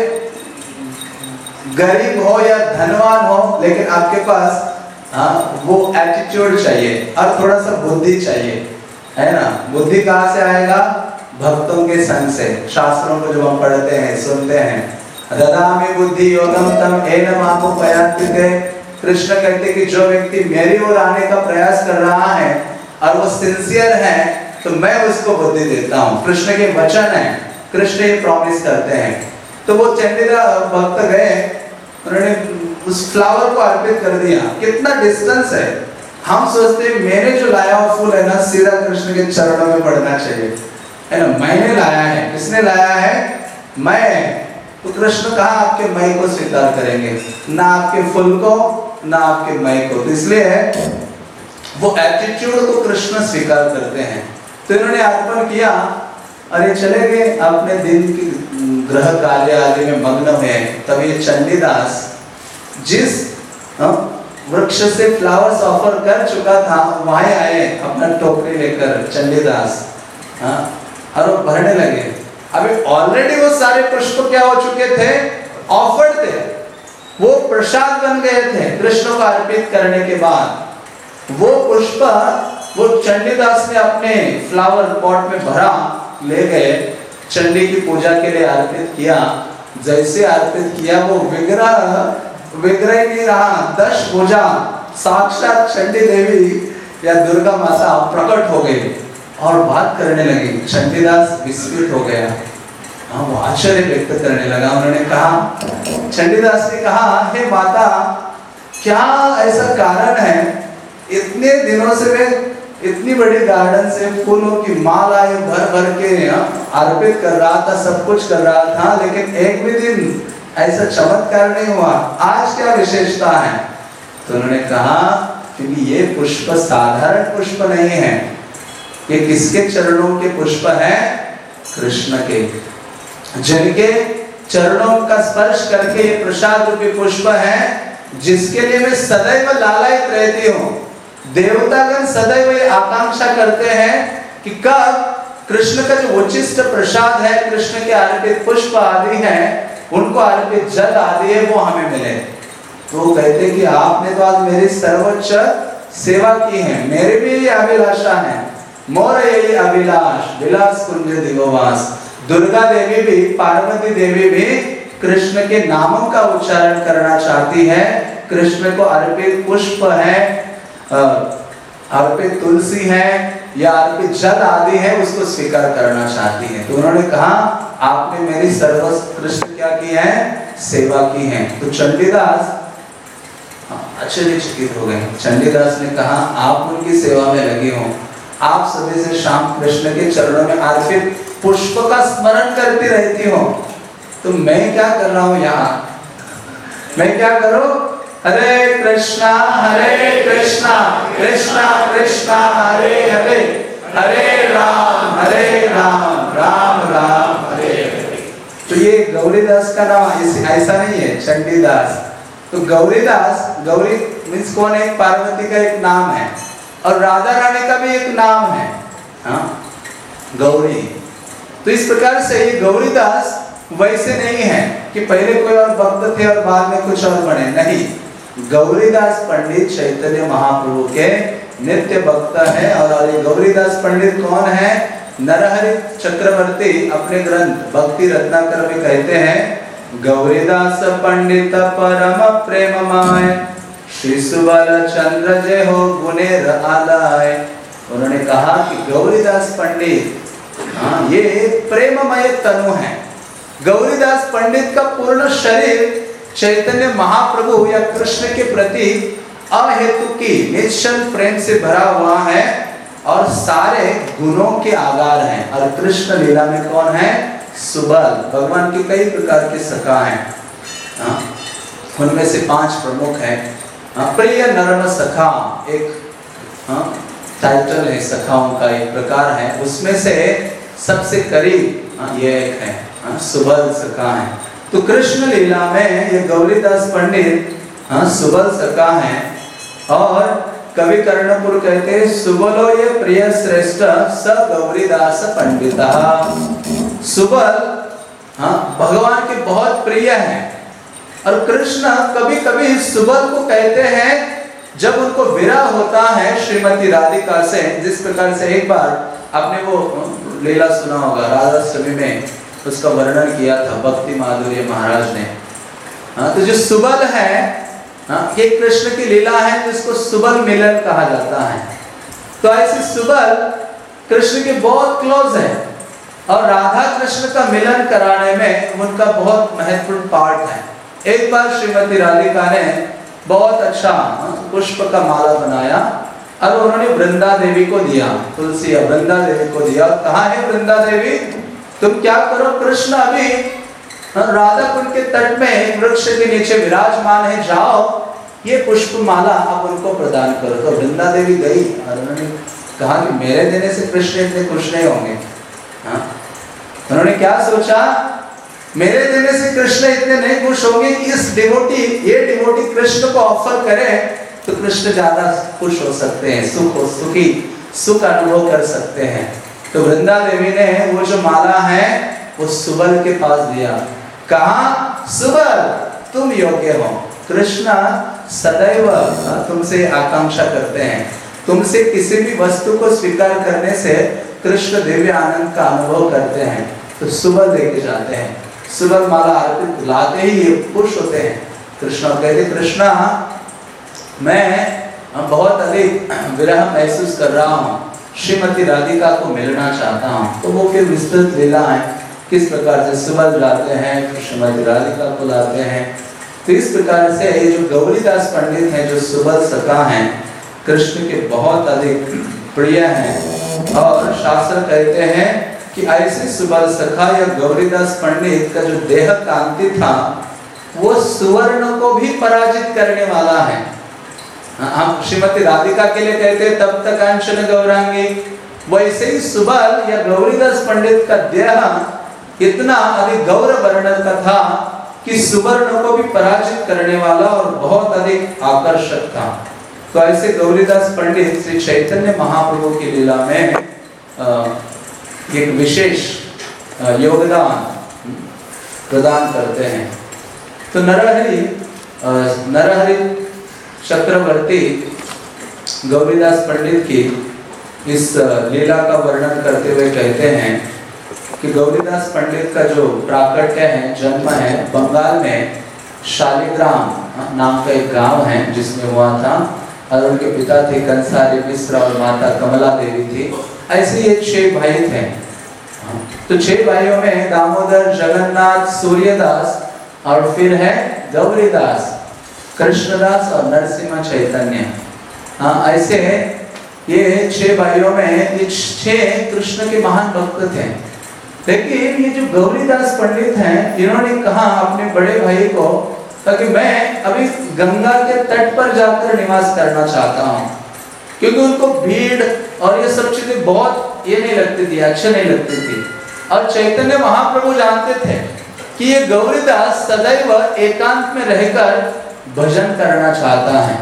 गरीब हो या धनवान हो, लेकिन आपके पास हाँ, वो एटीट्यूड चाहिए और थोड़ा सा बुद्धि चाहिए, है ना। बुद्धि कहाँ से आएगा, भक्तों के संग से। शास्त्रों को जो हम पढ़ते हैं, सुनते हैं, ददामि बुद्धि योगम तम येन मामुपयान्ति। कृष्ण कहते कि जो व्यक्ति मेरी ओर आने का प्रयास कर रहा है और वो सिंसियर है, तो मैं उसको बुद्धि देता हूँ। कृष्ण के वचन है, कृष्ण ये प्रॉमिस करते हैं। तो वो चंडीदास भक्त गए, उन्होंने उस फ्लावर को अर्पित कर दिया। कितना डिस्टेंस है, हम सोचते हैं मैंने जो लाया हुआ फूल है ना, सीधा कृष्ण के चरणों में पड़ना चाहिए, है ना। मैंने लाया है, किसने लाया है, मैं। तो कृष्ण कहाँ आपके मैं को स्वीकार करेंगे, ना आपके फूल को, ना आपके मैं को। तो इसलिए वो एटीट्यूड को कृष्ण स्वीकार करते हैं। तो इन्होंने अर्पण किया, अरे चले गए अपने दिन की ग्रह कार्य आदि में मग्न हुए। तब ये चंडीदास जिस वृक्ष से फ्लावर्स ऑफर कर चुका था, वहां आए अपना टोकरी लेकर चंडीदास, हाँ, और वो भरने लगे। अभी ऑलरेडी वो सारे पुष्प क्या हो चुके थे, ऑफर्ड थे, वो प्रसाद बन गए थे कृष्ण को अर्पित करने के बाद। वो पुष्प वो चंडीदास ने अपने फ्लावर पॉट में भरा, ले गए, चंडी की पूजा के लिए अर्पित किया। जैसे अर्पित किया, वो विग्रह विग्रह नहीं रहा, दश भुजा साक्षात चंडी देवी या दुर्गा माता प्रकट हो गई और बात करने लगी। चंडीदास विस्मित हो गया, हाँ, वो आश्चर्य व्यक्त करने लगा। उन्होंने कहा, चंडीदास ने कहा, हे माता, क्या ऐसा कारण है इतने दिनों से मैं इतनी बड़ी गार्डन से फूलों की माला भर भर के अर्पित कर रहा था, सब कुछ कर रहा था, लेकिन एक भी दिन ऐसा चमत्कार नहीं हुआ। आज क्या विशेषता है? तो उन्होंने कहा क्योंकि ये पुष्प साधारण पुष्प नहीं है, ये किसके चरणों के पुष्प है? कृष्ण के, जिनके चरणों का स्पर्श करके ये प्रसाद रूपी पुष्प है, जिसके लिए मैं सदैव लालायित रहती हूँ। देवतागण सदैव ये आकांक्षा करते हैं कि कब कृष्ण का जो उचिष्ट प्रसाद है, कृष्ण के अर्पित पुष्प आदि हैं, उनको अर्पित जल आदि है, वो हमें मिले। तो वो कहते कि आपने तो आज मेरी सर्वोच्च सेवा की है, मेरी भी ये अभिलाषा है, मोर यही अभिलाष विलास कुंज दिगोवास। दुर्गा देवी भी, पार्वती देवी भी कृष्ण के नामों का उच्चारण करना चाहती है। कृष्ण को अर्पित पुष्प है, अर्पित तुलसी है या अर्पित जल आदि है, उसको स्वीकार करना चाहती है। तो उन्होंने कहा आपने मेरी सर्वोत्कृष्ट क्या की है? सेवा की है। तो चंडीदास आश्चर्यचकित हो गए। चंडीदास ने कहा आप उनकी सेवा में लगे हो, आप सुबह से शाम कृष्ण के चरणों में अर्पित पुष्प का स्मरण करती रहती हो, तो मैं क्या कर रहा हूँ यहाँ? मैं क्या करूँ? हरे कृष्णा हरे कृष्णा कृष्णा कृष्णा हरे हरे, हरे राम हरे राम राम राम हरे हरे। तो ये गौरीदास का नाम ऐसा नहीं है, चंडीदास। तो गौरीदास, गौरी मीन्स कौन है? पार्वती का एक नाम है, और राधा रानी का भी एक नाम है, हाँ, गौरी। तो इस प्रकार से ये गौरीदास वैसे नहीं है कि पहले कोई और भक्त थे और बाद में कुछ और बने, नहीं। गौरीदास पंडित चैतन्य महाप्रभु के नित्य भक्त है। और ये गौरीदास पंडित कौन है? नरहरि चक्रवर्ती अपने ग्रंथ भक्ति रत्नाकर में कहते हैं, गौरीदास पंडित परम प्रेममय, श्री सुबल चंद्र जय हो गुणेर आलाय। उन्होंने कहा कि गौरीदास पंडित, हाँ, ये प्रेममय तनु है। गौरीदास पंडित का पूर्ण शरीर चैतन्य महाप्रभु या कृष्ण के प्रति अहेतु की निश्चल प्रेम से भरा हुआ है, और सारे गुणों के आगार हैं। और कृष्ण लीला में कौन है? सुबल, भगवान के कई प्रकार के सखा हैं, उनमें से पांच प्रमुख हैं। प्रिय नरम सखा एक टाइटल है, सखाओं का एक प्रकार है, उसमें से सबसे करीब ये एक है, सुबल सखा है। तो कृष्ण लीला में ये गौरीदास पंडित हाँ सुबल सखा है। और कवि कर्णपुर कहते हैं, सुबलो ये प्रिय श्रेष्ठ स गौरीदास पंडिता। सुबल हाँ भगवान के बहुत प्रिय है, और कृष्ण कभी कभी सुबल को कहते हैं जब उनको विरह होता है श्रीमती राधिका से। जिस प्रकार से एक बार आपने वो लीला सुना होगा, राधाष्टमी में उसका वर्णन किया था भक्ति माधुर्य महाराज ने। हाँ, तो जो सुबल है, हाँ, ये कृष्ण की लीला है जिसको सुबल मिलन कहा जाता है। तो ऐसे सुबल कृष्ण के बहुत क्लोज है, और राधा कृष्ण का मिलन कराने में उनका बहुत महत्वपूर्ण पार्ट है। एक बार श्रीमती राधिका ने बहुत अच्छा पुष्प का माला बनाया, और उन्होंने वृंदा देवी को दिया, तुलसी वृंदा देवी को दिया। कहाँ है वृंदा देवी? तुम क्या करो, कृष्ण अभी राधा कुंड के तट में वृक्ष के नीचे विराजमान है, जाओ ये पुष्प माला आप उनको प्रदान करो। तो वृंदा देवी गई और उन्होंने कहा कि मेरे देने से कृष्ण इतने खुश नहीं होंगे। हाँ? उन्होंने क्या सोचा, मेरे देने से कृष्ण इतने नहीं खुश होंगे, इस डिवोटी ये डिवोटी कृष्ण को ऑफर करे तो कृष्ण ज्यादा खुश हो सकते हैं, सुख हो सुखी सुख अनुभव कर सकते हैं। तो वृंदा देवी ने वो जो माला है वो सुबल के पास दिया। कहा, सुबल तुम योग्य हो, कृष्ण सदैव तुमसे आकांक्षा करते हैं, तुमसे किसी भी वस्तु को स्वीकार करने से कृष्ण दिव्य आनंद का अनुभव करते हैं। तो सुबल लेके जाते हैं, सुबल माला अर्पित लाते ही ये खुश होते हैं। कृष्ण कहते, कृष्णा मैं बहुत अधिक विरह महसूस कर रहा हूँ, श्रीमती राधिका को मिलना चाहता हूँ। तो वो फिर विस्तृत लीला है किस प्रकार से सुबल जाते हैं, श्रीमती राधिका को लाते हैं। तो इस प्रकार से ये जो गौरीदास पंडित हैं, जो सुबल सखा हैं, कृष्ण के बहुत अधिक प्रिय हैं। और शास्त्र कहते हैं कि ऐसे सुबल सखा या गौरीदास पंडित का जो देह कांति था वो सुवर्ण को भी पराजित करने वाला है। हम श्रीमती राधिका के लिए कहते हैं तब तक कांचन गौरांगी, वैसे ही सुबल या गौरीदास पंडित का देह इतना अधिक गौर वर्ण का था कि सुवर्ण को भी पराजित करने वाला और बहुत अधिक आकर्षक था। तो ऐसे गौरीदास पंडित श्री चैतन्य महाप्रभु की लीला में एक विशेष योगदान प्रदान करते हैं। तो नरहरि नरहरि चक्रवर्ती गौरीदास पंडित की इस लीला का वर्णन करते हुए कहते हैं कि गौरीदास पंडित का जो प्राकट्य है, जन्म है, बंगाल में शालिग्राम नाम का एक गांव है जिसमें हुआ था, और उनके पिता थे कंसारी मिश्र और माता कमला देवी थी। ऐसे ये छह भाई थे। तो छह भाइयों में दामोदर, जगन्नाथ, सूर्यदास और फिर है गौरीदास, कृष्णदास और नरसिम्हा चैतन्य। हाँ, ऐसे ये छह भाइयों में ये छह कृष्ण के महान भक्त थे। लेकिन ये जो गौरीदास पंडित हैं, इन्होंने कहा अपने बड़े भाई को कि मैं अभी गंगा के तट पर जाकर निवास करना चाहता हूँ, क्योंकि उनको भीड़ और ये सब चीजें बहुत ये नहीं लगती थी, अच्छे नहीं लगती थी। और चैतन्य महाप्रभु जानते थे कि ये गौरीदास सदैव एकांत में रहकर भजन करना चाहता है,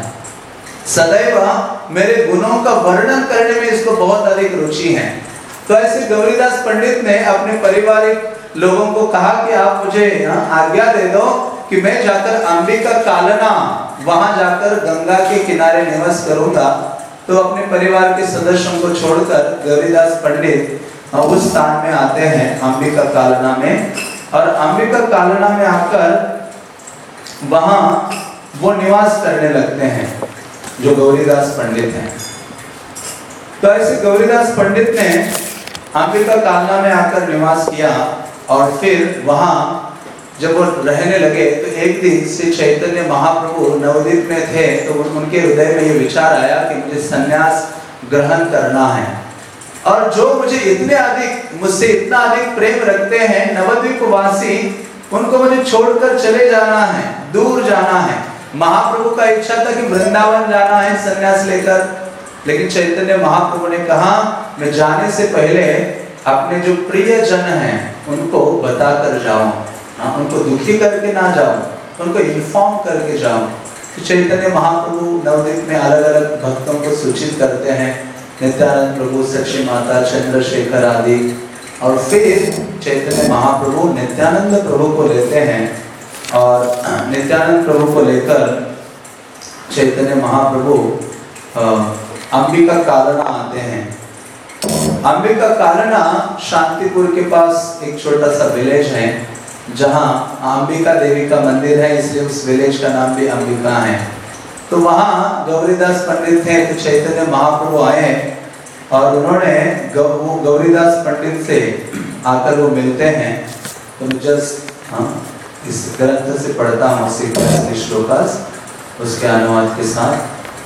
सदैव मेरे गुणों का वर्णन करने में इसको बहुत अधिक रुचि है। तो ऐसे गौरीदास पंडित ने अपने पारिवारिक लोगों को कहा कि आप मुझे आज्ञा दे दो कि मैं जाकर अंबिका कालना वहां जाकर गंगा के किनारे निवास करूंगा। तो अपने परिवार के सदस्यों को छोड़कर गौरीदास पंडित उस स्थान में आते हैं अंबिका कालना में, और अंबिका कालना में आकर वहां वो निवास करने लगते हैं जो गौरीदास पंडित हैं। तो ऐसे गौरीदास पंडित ने अंबिका कालना में आकर निवास किया, और फिर वहां जब वो रहने लगे तो एक दिन श्री चैतन्य महाप्रभु नवद्वीप में थे, तो उनके हृदय में ये विचार आया कि मुझे संन्यास ग्रहण करना है, और जो मुझे इतने अधिक मुझसे इतना अधिक प्रेम रखते हैं नवद्वीप वासी, उनको मुझे छोड़कर चले जाना है, दूर जाना है। महाप्रभु का इच्छा था कि वृंदावन जाना है संन्यास लेकर, लेकिन चैतन्य महाप्रभु ने कहा मैं जाने से पहले अपने जो प्रिय जन हैं उनको बता कर जाऊं, उनको दुखी करके ना जाऊं, उनको इन्फॉर्म करके जाऊं। तो चैतन्य महाप्रभु नवद्वीप में अलग अलग भक्तों को सूचित करते हैं, नित्यानंद प्रभु, सच्ची माता, चंद्रशेखर आदि, और फिर चैतन्य महाप्रभु नित्यानंद प्रभु को लेते हैं, और नित्यानंद प्रभु को लेकर चैतन्य महाप्रभु अंबिका कालना आते हैं। अंबिका कालना शांतिपुर के पास एक छोटा सा विलेज है जहां अंबिका देवी का मंदिर है, इसलिए उस विलेज का नाम भी अंबिका है। तो वहां गौरीदास पंडित थे, तो चैतन्य महाप्रभु आए और उन्होंने गौ, गौरीदास पंडित से आकर वो मिलते हैं। तो मैं जस्ट हाँ इस ग्रंथ से पढ़ता हूँ श्लोकास उसके अनुवाद के साथ।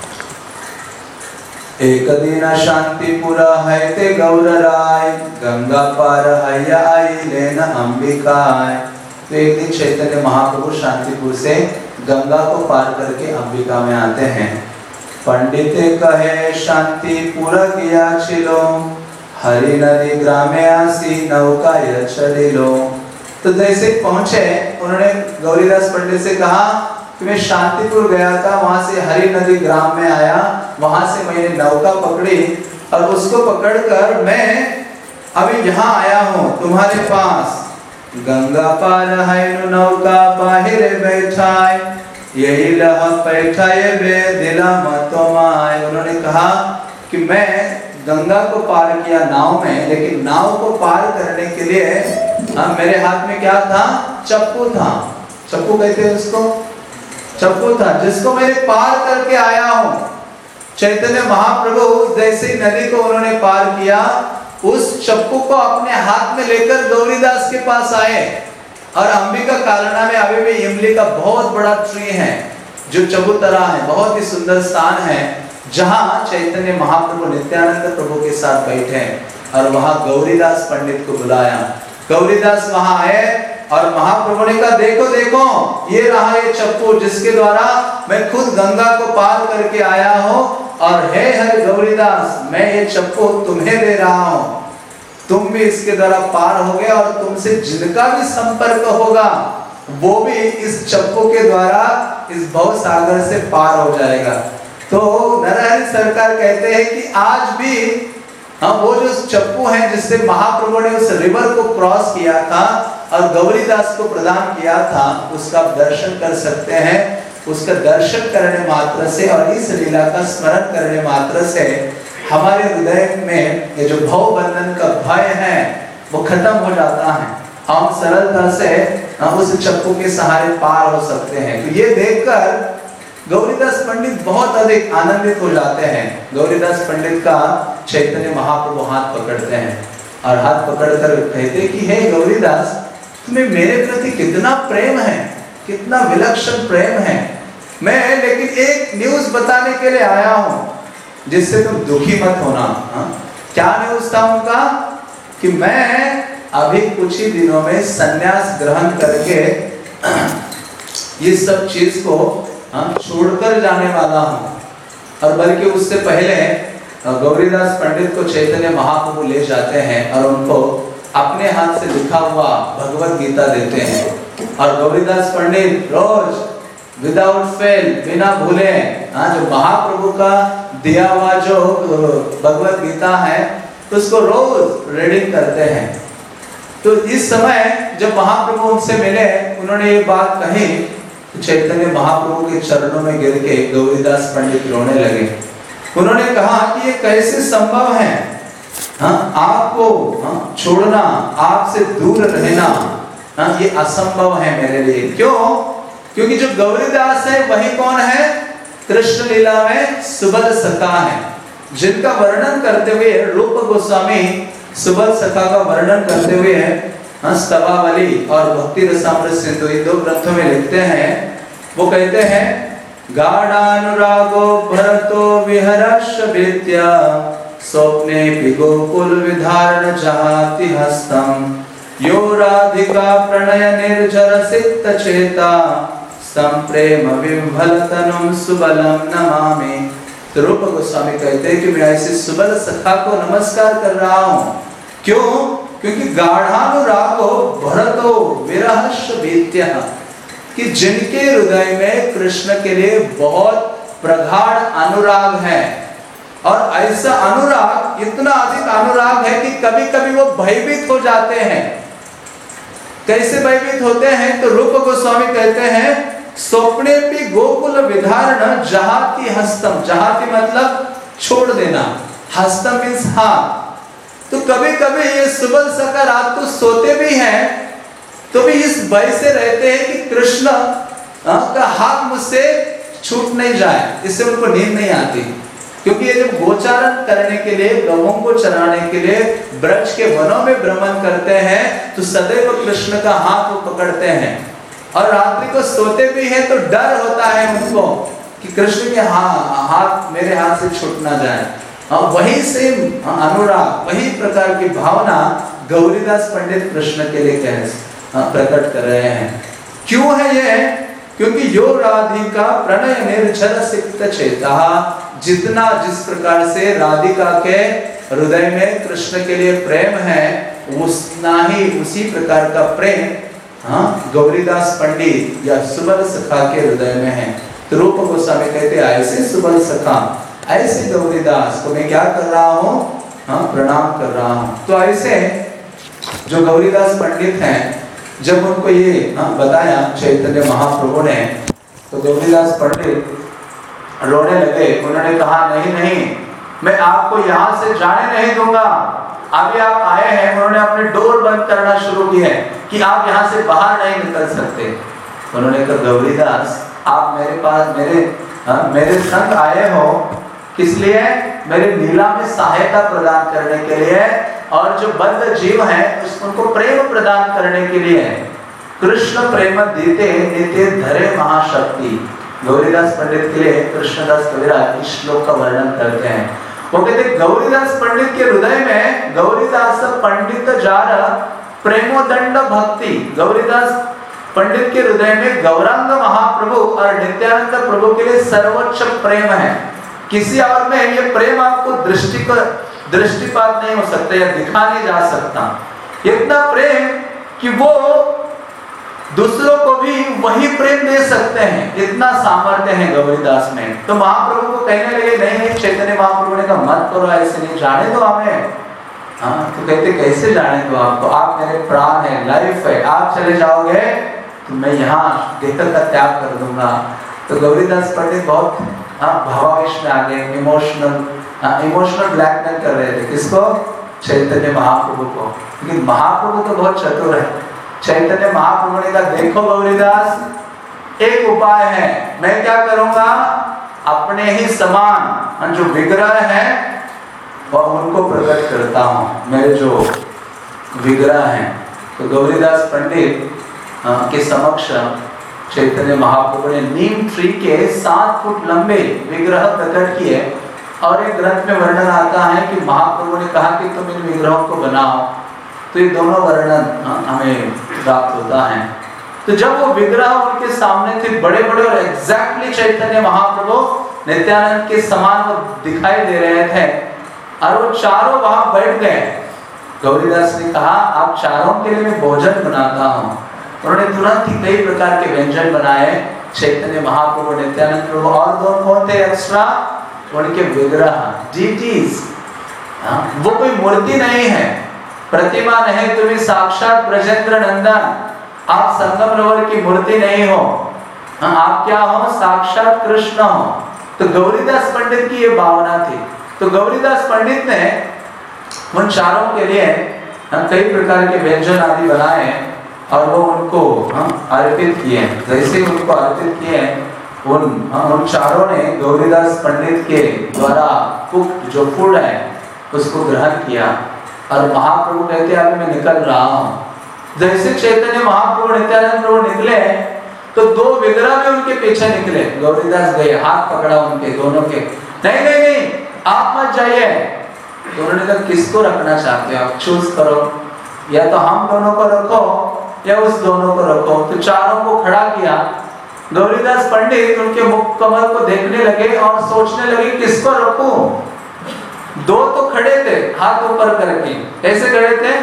एक दिन शांतिपुरा है ते गौर राय, गंगा पार हैया आई लेन अंबिकाय। तो एक दिन चैतन्य महाप्रभु शांतिपुर से गंगा को पार करके अंबिका में आते हैं। पंडित कहे शांतिपुर किया छिलो, हरि नदी ग्रामे आसी नौका चलिलो। तो जैसे पहुंचे उन्होंने गौरीदास पंडित से कहा कि मैं शांतिपुर गया था, वहां से हरि नदी ग्राम में आया, वहां से मैंने नौका पकड़ी और उसको पकड़कर मैं अभी यहाँ आया हूँ तुम्हारे पास। गंगा पार है नौका बाहर बैठाए, यही लह बैठाए बे दिला मतोमाए। उन्होंने कहा कि मैं गंगा को पार किया नाव में, लेकिन नाव को पार करने के लिए हाँ, मेरे हाथ में क्या था? चप्पू था। चप्पू कहते हैं उसको, चप्पू था जिसको मैंने पार करके आया हूँ। चैतन्य महाप्रभु जैसे ही नदी को उन्होंने पार किया, उस चप्पू को अपने हाथ में लेकर गौरीदास के पास आए। और अंबिका कालना में अभी भी इमली का बहुत बड़ा ट्री है जो चबूतरा है, बहुत ही सुंदर स्थान है। जहां चैतन्य महाप्रभु नित्यानंद प्रभु के साथ बैठे और वहां गौरीदास पंडित को बुलाया। गौरीदास वहां आए और महाप्रभु ने कहा देखो देखो ये रहा ये चप्पू जिसके द्वारा मैं खुद गंगा को पार करके आया हूँ, और हे हर गौरीदास मैं ये चप्पू तुम्हें दे रहा हूँ, तुम भी इसके द्वारा पार हो गए और तुमसे जिनका भी संपर्क होगा वो भी इस चप्पू के द्वारा इस भव सागर से पार हो जाएगा। तो नरहरि सरकार कहते हैं कि आज भी हम वो जो चप्पू है जिससे महाप्रभु ने उस रिवर को क्रॉस किया था और गौरीदास को प्रदान किया था, उसका दर्शन कर सकते हैं। उसका दर्शन करने मात्र से और इस लीला का स्मरण करने मात्र से हमारे हृदय में ये जो भव बंधन का भय है वो खत्म हो जाता है। हम सरलता से उस चप्पू के सहारे पार हो सकते हैं। तो ये देखकर गौरीदास पंडित बहुत अधिक आनंदित हो जाते हैं। गौरीदास पंडित का चैतन्य महाप्रभु हाथ पकड़ते हैं और हाथ पकड़कर कहते कि हे गौरीदास तुम्हें मेरे प्रति कितना प्रेम है, कितना विलक्षण प्रेम है। मैं लेकिन एक न्यूज बताने के लिए आया हूँ जिससे तुम दुखी मत होना। हा? क्या न्यूज था उनका कि मैं अभी कुछ ही दिनों में संन्यास ग्रहण करके ये सब चीज को छोड़कर जाने वाला हूँ। और बल्कि उससे पहले गौरीदास पंडित को चैतन्य महाप्रभु ले जाते हैं और उनको अपने हाथ से लिखा हुआ भगवत गीता देते हैं। और गौरीदास पंडित रोज विदाउट फेल बिना भूले हाँ जो महाप्रभु का दिया हुआ जो भगवत गीता है उसको रोज रीडिंग करते हैं। तो इस समय जब महाप्रभु उनसे मिले उन्होंने ये बात कही, चैतन्य महाप्रभु के चरणों में गिर के गौरीदास पंडित रोने लगे। उन्होंने कहा कि ये कैसे संभव है, हाँ आपको हाँ छोड़ना, आपसे दूर रहना, हाँ ये असंभव है मेरे लिए। क्यों? क्योंकि जो गौरीदास है वही कौन है? कृष्ण लीला में सुबल सखा है, जिनका वर्णन करते हुए रूप गोस्वामी सुबल सखा का वर्णन करते हुए स्तवावली और भक्ति रसामृत सिंधु ये दो ग्रंथों में लिखते हैं। वो कहते हैं गाढ़ानुरागो भरतो विहरश विद्या स्वप्ने गोकुल विधारण जहाति हस्तम यो राधिका प्रणय निर्जर सिक्त चेता सम प्रेम विह्वल तनुम सुबलम नमामि। तो रूप गोस्वामी कहते हैं कि मैं ऐसे सुबल सखा को नमस्कार कर रहा हूँ। क्यों? क्योंकि गाढ़ानुरागो भरतो विरहश विद्या, कि जिनके हृदय में कृष्ण के लिए बहुत प्रगाढ़ अनुराग है। और ऐसा अनुराग, इतना अधिक अनुराग है कि कभी कभी वो भयभीत हो जाते हैं। कैसे भयभीत होते हैं? तो रूप गोस्वामी कहते हैं स्वप्ने भी गोकुल विधारण जहाति हस्तम। जहाति मतलब छोड़ देना, हस्तम मीन्स हाथ। तो कभी कभी ये सुबल सखा रात को सोते भी हैं तो भी इस भय से रहते हैं कि कृष्ण का हाथ मुझसे छूट नहीं जाए, इससे उनको नींद नहीं आती। क्योंकि ये जब गोचारण करने के लिए, गौओं को चराने के लिए ब्रज के वनों में भ्रमण करते हैं तो सदैव कृष्ण का हाथ वो पकड़ते हैं। और रात्रि को सोते भी हैं तो डर होता है उनको कि कृष्ण के हा, हाथ मेरे हाथ से छूट ना जाए। और वही से अनुराग, वही प्रकार की भावना गौरीदास पंडित कृष्ण के लिए कह प्रकट कर रहे हैं। क्यों है ये? क्योंकि यो राधिका प्रणय निर्झर सिक्त चेता, जितना जिस प्रकार से राधिका के हृदय में कृष्ण के लिए प्रेम है उतना ही उसी प्रकार का प्रेम हाँ गौरीदास पंडित या सुबल सखा के हृदय में है। तो रूप गोस्वामी कहते ऐसे सुबल सखा, ऐसे गौरीदास को मैं क्या कर रहा हूँ? हाँ प्रणाम कर रहा हूँ। तो ऐसे जो गौरीदास पंडित हैं, जब उनको ये हाँ बताया चैतन्य महाप्रभु ने, तो गौरीदास पंडित रोने लगे। उन्होंने कहा नहीं नहीं, मैं आपको यहाँ से जाने नहीं दूंगा। अभी आप आए हैं, उन्होंने अपने डोर बंद करना शुरू किया है कि आप यहाँ से बाहर नहीं निकल सकते। उन्होंने कहा गौरीदास आप मेरे पास मेरे हाँ, मेरे संग आए हो किस लिए? मेरे लीला में सहायता प्रदान करने के लिए, और जो बद्ध जीव है उनको प्रेम प्रदान करने के लिए। कृष्ण प्रेम देते नित्य धरे महाशक्ति, गौरीदास पंडित के लिए कृष्णदास कविराज इस श्लोक का वर्णन करते हैं। वो कहते गौरीदास पंडित के हृदय में गौरीदास पंडित जार प्रेमोदंड भक्ति। गौरीदास पंडित के हृदय में गौरांग महाप्रभु और नित्यानंद प्रभु के लिए सर्वोच्च प्रेम है। किसी और में ये प्रेम आपको दृष्टि को दृष्टिपात नहीं हो सकता या दिखा नहीं जा सकता। इतना प्रेम कि वो दूसरों को भी वही प्रेम दे सकते हैं, इतना सामर्थ्य है गौरीदास में। तो महाप्रभु को कहने लगे नहीं नहीं, चैतन्य महाप्रभु ने कहा मत करो ऐसे, नहीं जाने दो हमें। हाँ तो कहते कैसे जाने दो आपको, आप मेरे प्राण है, लाइफ है, आप चले जाओगे तो मैं यहाँ देह का त्याग कर दूंगा। तो गौरीदास पंडित बहुत भावावेश में आ गए, इमोशनल इमोशनल ब्लैकमेल कर रहे थे। किसको? चैतन्य महाप्रभु को। क्योंकि महाप्रभु तो बहुत चतुर है। चैतन्य महाप्रभु ने कहा देखो गौरीदास, एक उपाय है, मैं क्या करूंगा, अपने ही समान जो विग्रह है और उनको प्रकट करता हूं, मेरे जो विग्रह हैं। तो गौरीदास पंडित के समक्ष चैतन्य महाप्रभु ने नीम ट्री के सात फुट लंबे विग्रह प्रकट किए। और एक ग्रंथ में वर्णन आता है कि महाप्रभु ने कहा कि तुम इन विग्रहों को बनाओ। तो ये दोनों वर्णन हमें प्राप्त होता है। तो जब वो विग्रह उनके सामने थे, बड़े बड़े और एग्जैक्टली चैतन्य महाप्रभु नित्यानंद के समान वो दिखाई दे रहे थे, और वो चारों वहां बैठ गए। गौरीदास ने कहा आप चारों के लिए मैं भोजन बनाता हूँ। उन्होंने तुरंत ही कई प्रकार के व्यंजन बनाए। चैतन्य महाप्रभु, नित्यानंद प्रभु और दो कौन थे एक्स्ट्रा, उनके विग्रह डीटीज। वो कोई मूर्ति नहीं है, प्रतिमा नहीं, तुम्हें साक्षात ब्रजेंद्र नंदन, आप संगम रवर की मूर्ति नहीं हो, आप क्या हो, साक्षात कृष्ण हो। तो गौरीदास पंडित की ये भावना थी। तो गौरीदास पंडित ने उन चारों के लिए कई प्रकार के व्यंजन आदि बनाए और वो उनको अर्पित किए। जैसे उनको अर्पित किए, उन उन चारों ने गौरीदास पंडित के द्वारा कुक जो फूड है उसको ग्रहण किया। और महाप्रभु कहते अभी मैं निकल रहा हूँ। जैसे चैतन्य महाप्रभु नित्यानंद प्रभु निकले तो दो विग्रह भी उनके पीछे निकले। गौरीदास गए, हाथ पकड़ा उनके दोनों के, नहीं नहीं नहीं आप मत जाइए। तो उन्होंने कहा किसको रखना चाहते हो आप, चूज करो, या तो हम दोनों को रखो या उस दोनों को रखो। तो चारों को खड़ा किया। गौरीदास पंडित उनके मुख कमल को देखने लगे और सोचने लगे किसको रखूं। दो तो खड़े थे हाथ ऊपर करके, कैसे खड़े थे,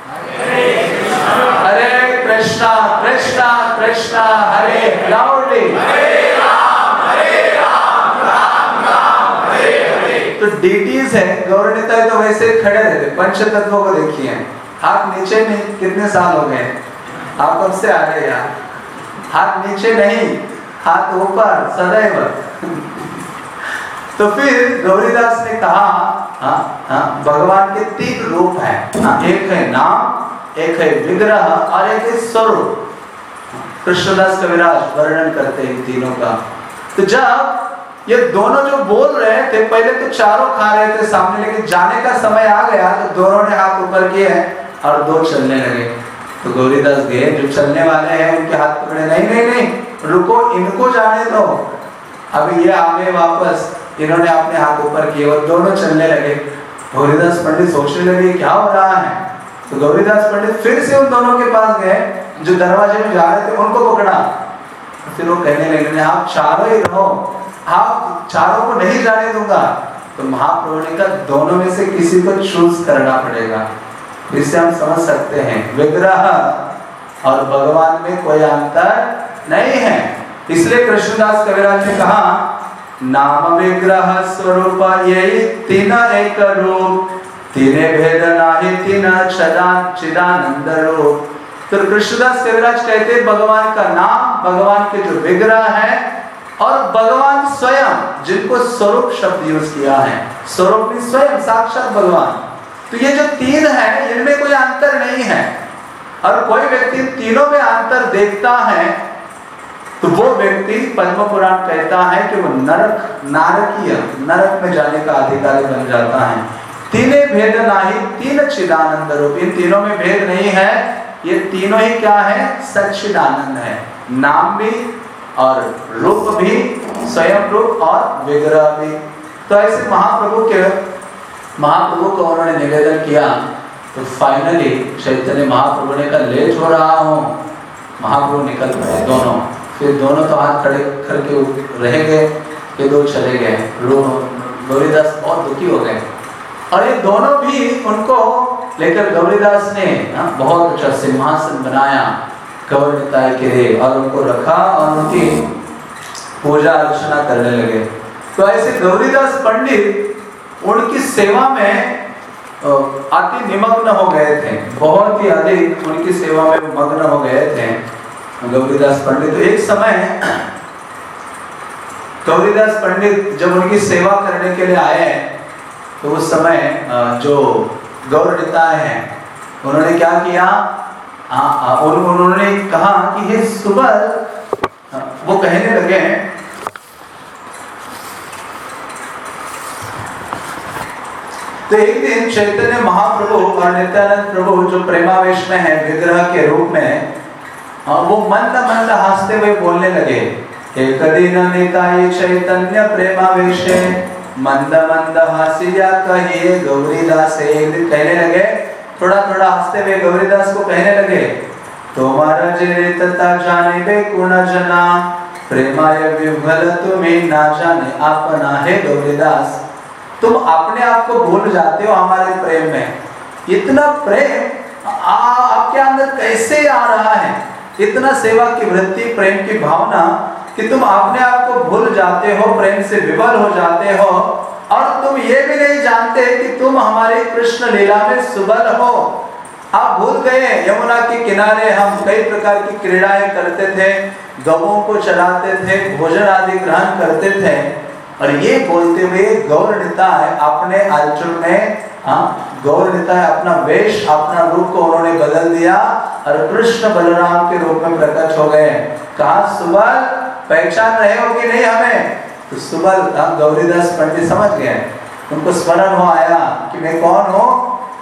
हरे कृष्णा कृष्णा कृष्णा हरे, लाउडली हरे राम हरे राम राम राम हरे हरे। तो डीटीज है, गौरनिता तो वैसे खड़े रहते। पंच तत्वों को देखिए, हाथ नीचे नहीं, कितने साल हो गए आप कब से आ रहे यार, हाथ नीचे नहीं, हाथ ऊपर सदैव। तो फिर गौरीदास ने कहा हाँ हाँ भगवान के तीन रूप हैं, हाँ, एक है नाम, एक है विग्रह और एक है स्वरूप। कृष्णदास कविराज वर्णन करते हैं तीनों का। तो जब ये दोनों जो बोल रहे थे, पहले तो चारों खा रहे थे सामने, लेकिन जाने का समय आ गया तो दोनों ने हाथ ऊपर किए और दो चलने लगे। तो गौरीदास गए, जो चलने वाले हैं उनके हाथ पकड़े, नहीं नहीं नहीं रुको, इनको जाने दो। अभी ये आ गए वापस, इन्होंने अपने हाथ ऊपर किए और दोनों चलने लगे। गौरीदास पंडित सोचने लगे क्या हो रहा है। तो गौरीदास पंडित फिर से उन दोनों के पास गए जो दरवाजे में जा रहे थे, उनको पकड़ा। फिर वो कहने लगे आप चारों ही रहो, आप चारों को नहीं जाने दूंगा। तो महाप्रभु ने कहा दोनों में से किसी को चूज करना पड़ेगा। इससे हम समझ सकते हैं विग्रह और भगवान में कोई अंतर नहीं है। इसलिए कृष्णदास कविराज ने कहा नाम विग्रह स्वरूप यही तीन एक रूप, तीने भेद नाही तीन सदान चिदानंद रूप। तो कृष्णदास कविराज कहते हैं भगवान का नाम, भगवान के जो विग्रह है और भगवान स्वयं, जिनको स्वरूप शब्द यूज किया है, स्वरूप में स्वयं साक्षात भगवान। तो ये जो तीन है इनमें कोई अंतर नहीं है। और कोई व्यक्ति तीनों में अंतर देखता है तो वो व्यक्ति, पद्म पुराण कहता है कि वो नरक नारकीय नरक में जाने का अधिकारी बन जाता है। तीने भेद नाही तीन चिदानंद रूप, इन तीनों में भेद नहीं है, ये तीनों ही क्या है, सच्चिदानंद है। नाम भी, और रूप भी स्वयं रूप और विग्रह भी। तो ऐसे महाप्रभु के महाप्रभु को उन्होंने निवेदन किया। तो फाइनली चैतन्य महाप्रभु ने कहा ले जो रहा हूँ। महाप्रभु निकल पड़े दोनों, फिर दोनों तो हाथ खड़े करके रह गए, ये दो चले गए। गौरीदास बहुत दुखी हो गए और ये दोनों भी उनको लेकर गौरीदास ने बहुत अच्छा सिंहासन बनाया गौर निताई के लिए और उनको रखा और उनकी पूजा अर्चना करने लगे। तो ऐसे गौरीदास पंडित उनकी सेवा में अति निमग्न हो गए थे, बहुत ही अधिक उनकी सेवा में मग्न हो गए थे गौरीदास पंडित। तो एक समय गौरीदास पंडित जब उनकी सेवा करने के लिए आए तो उस समय जो गौर निताय हैं उन्होंने क्या किया, उन्होंने कहा कि हे सुबल, वो कहने लगे तो एक दिन चैतन्य महाप्रभु और नित्यानंद प्रभु जो प्रेमावेश में है विग्रह के रूप में, वो मंद मंद हंसते हुए बोलने लगे। एक दिन निताय चैतन्य प्रेमावेशे मंद मंद हंसिया कहिए गौरीदास। कहने लगे, थोड़ा थोड़ा हंसते हुए गौरीदास को कहने लगे, तुम्हारा जरितता जाने बे कुण जना प्रेमाय विभल तुम्हें ना जाने अपना है गौरीदास। तुम अपने आप को भूल जाते हो हमारे प्रेम में। इतना प्रेम आपके अंदर कैसे आ रहा है, इतना सेवा की वृत्ति, प्रेम की भावना कि तुम अपने आप को भूल जाते हो, प्रेम से विवल हो जाते हो और तुम ये भी नहीं जानते कि तुम हमारे कृष्ण लीला में सुबल हो। आप भूल गए यमुना के किनारे हम कई प्रकार की क्रीड़ाएं करते थे, गवों को चलाते थे, भोजन आदि ग्रहण करते थे। और ये बोलते हुए गौर निताय अपने आचरण में हाँ गौर निताय अपना वेश, अपना रूप को उन्होंने बदल दिया और कृष्ण बलराम के रूप में प्रकट हो गए। कहा सुबल पहचान रहे हो कि नहीं हमें? तो सुबल गौरीदास पंडित समझ गए, उनको स्मरण हो आया कि मैं कौन हूँ,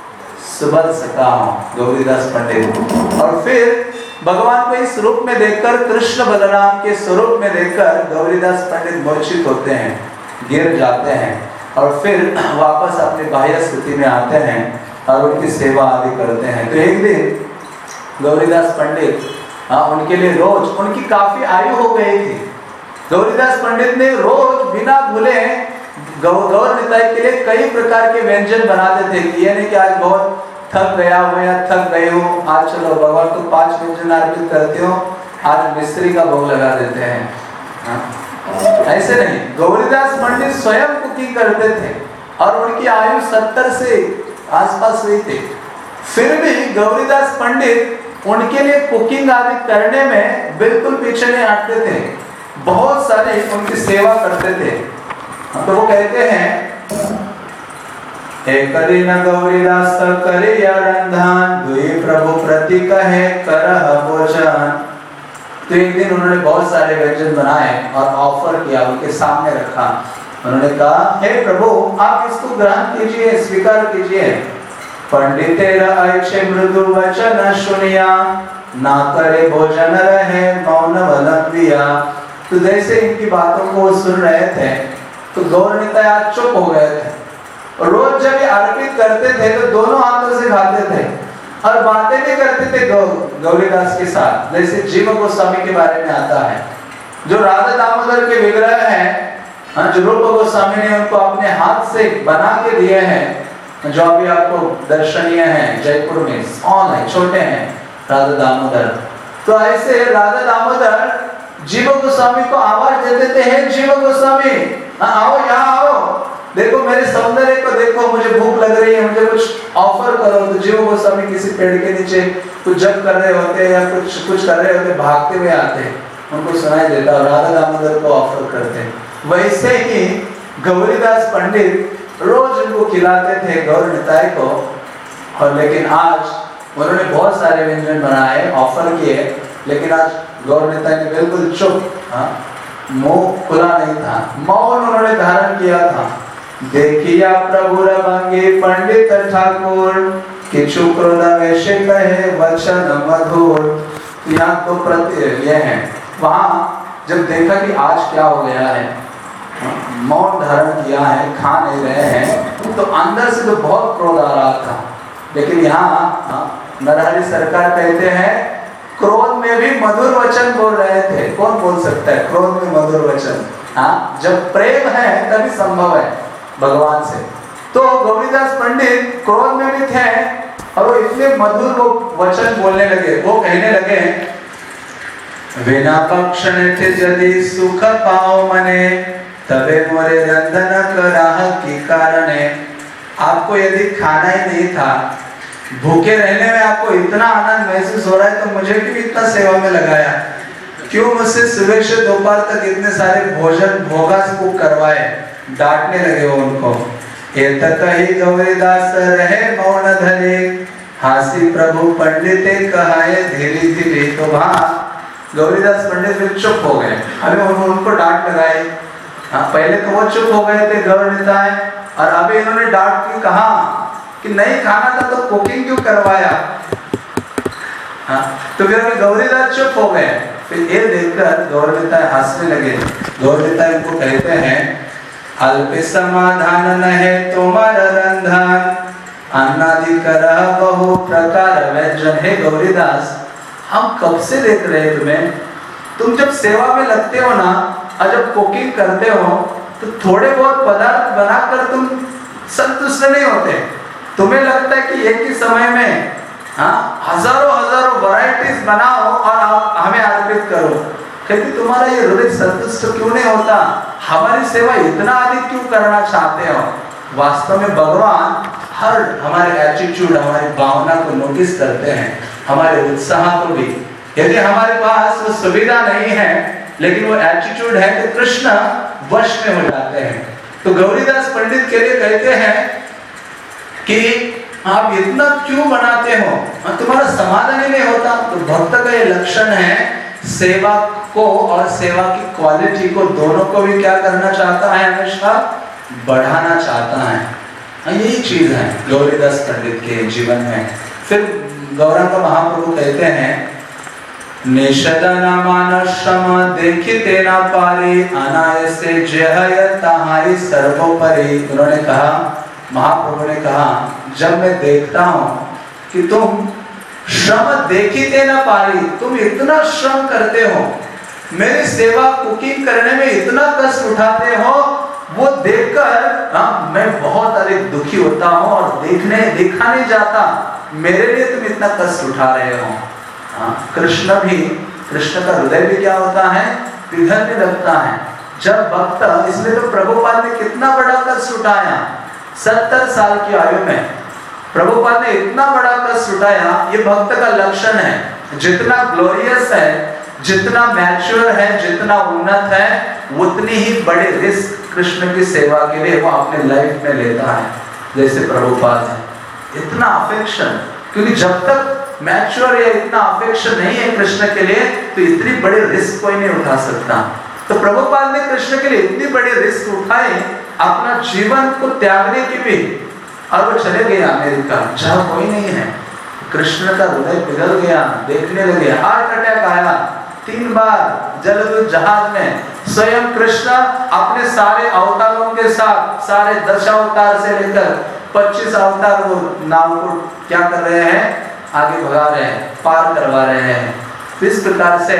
सुबल सका हूँ गौरीदास पंडित। और फिर भगवान को इस रूप में देखकर, कृष्ण बलराम के स्वरूप में देखकर गौरीदास पंडित मूर्छित होते हैं, गिर जाते हैं और फिर वापस अपनी बाह्य स्थिति में आते हैं और उनकी सेवा आदि करते हैं। तो एक दिन गौरीदास पंडित हाँ उनके लिए रोज, उनकी काफी आयु हो गई थी, गौरीदास पंडित ने रोज बिना भूले गौ गौर निताई के लिए कई प्रकार के व्यंजन बनाते थे। ये नहीं कि आज बहुत थक गया हो या थक गए हो, आज चलो भगवान को पांच व्यंजन अर्पित करते हो, आज मिस्त्री का भोग लगा देते हैं। हाँ? ऐसे नहीं, गौरीदास पंडित स्वयं कुकिंग करते थे और उनकी आयु सत्तर से आसपास हुई थी। फिर भी गौरीदास पंडित उनके लिए कुकिंग आदि करने में बिल्कुल पीछे नहीं हटते थे, बहुत सारे उनकी सेवा करते थे। तो वो कहते हैं एक दिन गौरीदास करिया रंधन दुई प्रभु प्रति कहे करह भोजन। तो एक दिन उन्होंने बहुत सारे व्यंजन बनाए और ऑफर किया, उनके सामने रखा। उन्होंने कहा हे प्रभु आप इसको ग्रहण कीजिए, स्वीकार कीजिए। पंडित ऐसे मृदु वचन सुनिया ना करे भोजन रहे मौन वलंबिया। तो जैसे इनकी बातों को सुन रहे थे तो गौर निताय आज चुप हो गए थे। और रोज जब ये अर्पित करते थे तो दोनों हाथों से खाते थे और बातें भी करते थे गौ, गौरीदास के साथ। जैसे जीव गोस्वामी के बारे में आता है, जो राधा दामोदर के विग्रह हैं, जो रूप गोस्वामी ने उनको अपने हाथ से बना के दिए हैं, जो अभी आपको दर्शनीय हैं जयपुर में, स्मॉल है, छोटे हैं राधा दामोदर। तो ऐसे राधा दामोदर जीव गोस्वामी को आवाज देते थे, हे जीव गोस्वामी आओ यहाँ आओ, देखो मेरे सौंदर्य को देखो, मुझे भूख लग रही है, मुझे कुछ ऑफर करो। तो जीव गोस्वामी किसी पेड़ के नीचे कुछ जप कर रहे होते या कुछ कुछ कर रहे होते, भागते हुए आते, उनको सुनाई देता और राधा दामोदर को ऑफर करते। वैसे ही गौरीदास पंडित रोज उनको खिलाते थे गौर निताय को। और लेकिन आज उन्होंने बहुत सारे व्यंजन बनाए, ऑफर किए, लेकिन आज गौर निताय ने बिल्कुल चुप, मुंह खुला नहीं था, मौन उन्होंने धारण किया था। देखिया प्रभु रंगे पंडित ठाकुर किछु क्रोध वैश्य कहे वचन मधुर। यहाँ तो प्रति ये है, वहाँ जब देखा कि आज क्या हो गया है, मौन धारण किया है, खा नहीं रहे हैं, तो अंदर से तो बहुत क्रोध आ रहा था। लेकिन यहाँ नरहरि सरकार कहते हैं क्रोध में भी मधुर वचन बोल रहे थे। कौन बोल सकता है क्रोध में मधुर वचन? हाँ, जब प्रेम है तभी संभव है भगवान से। तो गौरीदास पंडित क्रोध में भी थे और वो इतने मधुर वो वचन बोलने लगे। वो कहने लगे, विना पक्षण थे यदि सुख पाओ मने, तबे मोरे रंधन कराह की कारणे। आपको यदि खाना ही नहीं था, भूखे रहने में आपको इतना आनंद महसूस हो रहा है, तो मुझे क्यों इतना सेवा में लगाया? क्यों मुझसे सुबह से दोपहर तक इतने सारे भोजन भोगास को करवाए? डांटने लगे वो उनको। एतक ही गौरीदास रहे मौन धरे, हासी प्रभु पंडिते कहाए धीरे धीरे। तो वहां गौरीदास पंडित फिर चुप हो गए। अभी उनको डांट लगाई। हाँ, पहले तो वो चुप हो गए थे गौर नेताएं, और अभी इन्होंने डांट के कहा कि नहीं खाना था तो कुकिंग क्यों करवाया? हाँ, तो फिर अभी गौरीदास चुप हो गए। फिर ये देखकर गौर नेताएं हंसने लगे। गौर नेताएं इनको कहते हैं, अल्प समाधान न है तुम्हारा रंधन, अन्नादि करह बहु प्रकार व्यंजन। हे गौरीदास, हम कब से देख रहे हैं तुम्हें, तुम जब सेवा में लगते हो ना और जब कुकिंग करते हो तो थोड़े बहुत पदार्थ बनाकर तुम संतुष्ट नहीं होते। तुम्हें लगता है कि एक ही समय में हाँ हजारों हजारों वैरायटीज बनाओ और आप हमें अर्पित करो। कहते तुम्हारा ये हृदय संतुष्ट क्यों नहीं होता? हमारी सेवा इतना अधिक क्यों करना चाहते हो? वास्तव में भगवान हर हमारे एटीट्यूड, हमारी भावना को नोटिस करते हैं, हमारे उत्साह को भी। यदि हमारे पास वो सुविधा नहीं है लेकिन वो एटीट्यूड है, तो कृष्ण वश में हो जाते हैं। तो गौरीदास पंडित के लिए कहते हैं कि आप इतना क्यों बनाते हो, तुम्हारा समाधान ही नहीं होता। तो भक्त का ये लक्षण है, सेवा को और सेवा की क्वालिटी को दोनों को भी क्या करना चाहता है, हमेशा बढ़ाना चाहता है। यही चीज है गौरीदास पंडित के जीवन में। फिर गौरांग महाप्रभु कहते हैं, निषदना मानश्रम देखिते ना पारी, अनायसे जय तहाई सर्वोपरि। उन्होंने कहा, महाप्रभु ने कहा, जब मैं देखता हूँ कि तुम श्रम देखिते ना पारी, तुम इतना श्रम करते हो, मेरी सेवा कुकिंग करने में इतना कष्ट उठाते हो, वो देखकर हाँ मैं बहुत अधिक दुखी होता हूँ और देखने देखा नहीं जाता मेरे लिए तुम इतना कष्ट उठा रहे हो। हाँ, कृष्ण भी, कृष्ण का हृदय भी क्या होता है, पिघलने लगता है जब भक्त। इसलिए तो प्रभुपाद ने कितना बड़ा कष्ट उठाया, सत्तर साल की आयु में प्रभुपाद ने इतना बड़ा कष्ट उठाया। ये भक्त का लक्षण है। जितना ग्लोरियस है, जितना मैच्योर है, जितना उन्नत है, उतनी ही बड़े रिस्क कृष्ण की सेवा के लिए वो अपने लाइफ में लेता है। जैसे प्रभुपाद है, इतना अफेक्शन, क्योंकि जब तक मैच्योर या इतना अफेक्शन नहीं है कृष्ण के लिए, तो इतनी बड़ी रिस्क कोई नहीं उठा सकता। तो प्रभुपाद ने कृष्ण के लिए इतनी बड़ी रिस्क उठाई, अपना जीवन को त्यागने की भी, और वो चले गए अमेरिका जहाँ कोई नहीं है। कृष्ण का हृदय पिघल गया, देखने लगे, हार्ट अटैक आया तीन बार जलदूत जहाज में। स्वयं कृष्ण अपने सारे अवतारों के साथ, सारे दश अवतार से लेकर पच्चीस अवतार वो नाव को क्या कर रहे हैं, आगे भगा रहे हैं, पार करवा रहे हैं। इस प्रकार से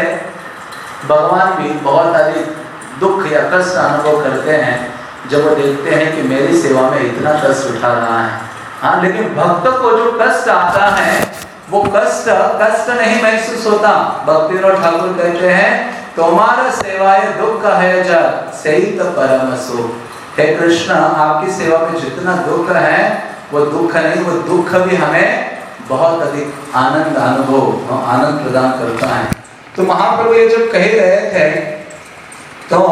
भगवान भी बहुत अधिक दुख या कष्ट अनुभव करते हैं जब वो देखते हैं कि मेरी सेवा में इतना कष्ट उठा रहा है। हाँ, लेकिन भक्त को जो कष्ट आता है वो कष्ट कष्ट नहीं महसूस होता। भक्ति विनोद ठाकुर कहते हैं, तुम्हारा सेवाए दुख है जग सही तो परम सुख। हे कृष्ण, आपकी सेवा में जितना दुख है वो दुख नहीं, वो दुख भी हमें बहुत अधिक आनंद अनुभव आनंद प्रदान करता है। तो महाप्रभु ये जब कह रहे थे तो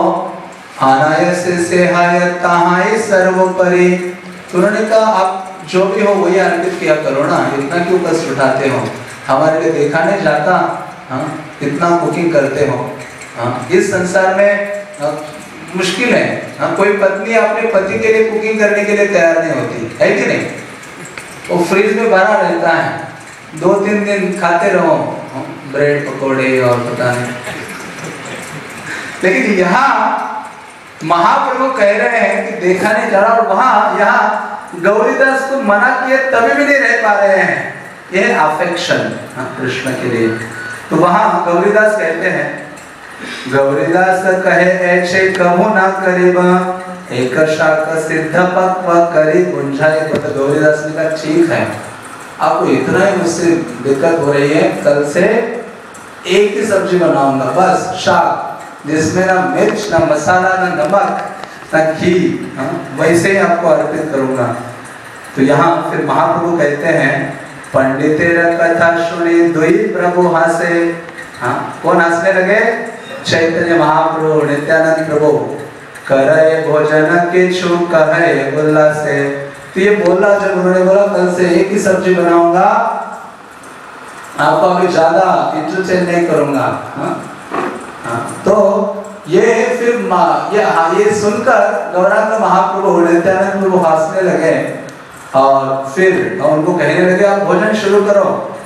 अनायस से हाय तहाई सर्वोपरि, तो उन्होंने कहा आप जो भी हो वही अर्पित किया करो ना, इतना क्यों कष्ट उठाते हो, हमारे लिए देखा नहीं जाता, हाँ इतना कुकिंग करते हो। हाँ, इस संसार में हाँ, मुश्किल है। हाँ, कोई पत्नी अपने पति के लिए कुकिंग करने के लिए तैयार नहीं होती है कि नहीं। वो फ्रिज में भरा रहता है, दो तीन दिन खाते रहो ब्रेड पकोड़े और पता नहीं लेकिन यहाँ महाप्रभु कह रहे हैं कि देखा नहीं जा रहा, और वहां यहाँ गौरीदास को मना किए तभी भी नहीं रह पा रहे हैं। यह अफेक्शन कृष्ण के लिए। तो वहां गौरीदास कहते हैं, गौरीदास कहे ऐसे कबू ना करीब, एक शाक सिद्ध पक्व करी गुंजाए। तो गौरीदास ने कहा ठीक है, आपको इतना ही मुझसे दिक्कत हो रही है, कल से एक ही सब्जी बनाऊंगा, बस शाक, जिसमें ना मिर्च ना मसाला ना नमक ना घी, वैसे ही आपको अर्पित करूंगा। तो यहाँ फिर महाप्रभु कहते हैं, पंडितेर कथा सुनी दुई प्रभु हासे। हाँ, कौन हंसने लगे? चैतन्य महाप्रभु, नित्यानंद प्रभु। करे भोजन के छु कहे उल्लासे। तो ये बोला, जब उन्होंने बोला कल से एक ही सब्जी बनाऊंगा, आपको अभी ज्यादा इंटरटेन नहीं करूंगा। हाँ? हाँ, तो ये फिर ये, ये सुनकर गौरांग महाप्रभु नित्यानंद प्रभु हंसने लगे और फिर उनको कहने लगे आप भोजन शुरू करो।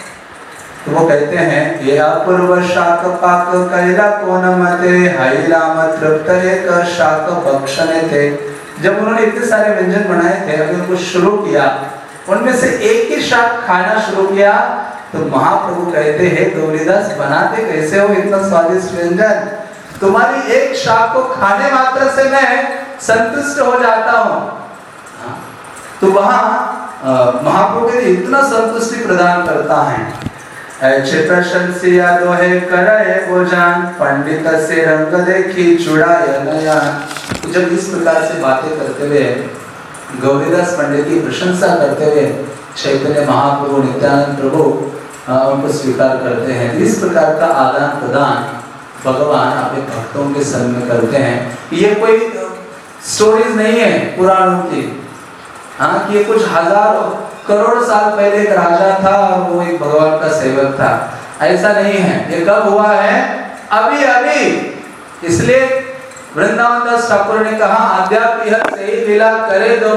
तो वो कहते हैं, ये अपूर्व शाक पाक कैला कोन मते हैलाम तृप्त एक शाक भक्षणे थे। जब उन्होंने इतने सारे व्यंजन बनाए थे, अभी उनको शुरू किया, उनमें से एक ही शाक खाना शुरू किया, तो महाप्रभु कहते हैं, गौरीदास बनाते कैसे हो इतना स्वादिष्ट व्यंजन? तुम्हारी एक शाक को खाने मात्र से मैं संतुष्ट हो जाता हूँ। तो वहां महाप्रभु के लिए इतना संतुष्टि प्रदान करता है। ऐसे प्रशंसिया दोहे करे भोजन, पंडित से रंग देखी चुड़ाया नयन। जब इस प्रकार से बातें करते हुए गौरीदास पंडित की प्रशंसा करते हुए चैतन्य महाप्रभु नित्यानंद प्रभु उनको स्वीकार करते हैं। इस प्रकार का आदान प्रदान भगवान अपने भक्तों के संग में करते हैं। ये कोई स्टोरीज नहीं है पुराणों की, हाँ, कि ये कुछ हजारों करोड़ साल पहले एक राजा था और वो एक भगवान का सेवक था, ऐसा नहीं है। ये कब हुआ है? अभी अभी। इसलिए वृंदावन दास ठाकुर ने कहा, अध्यात्म से ही लीला करे दो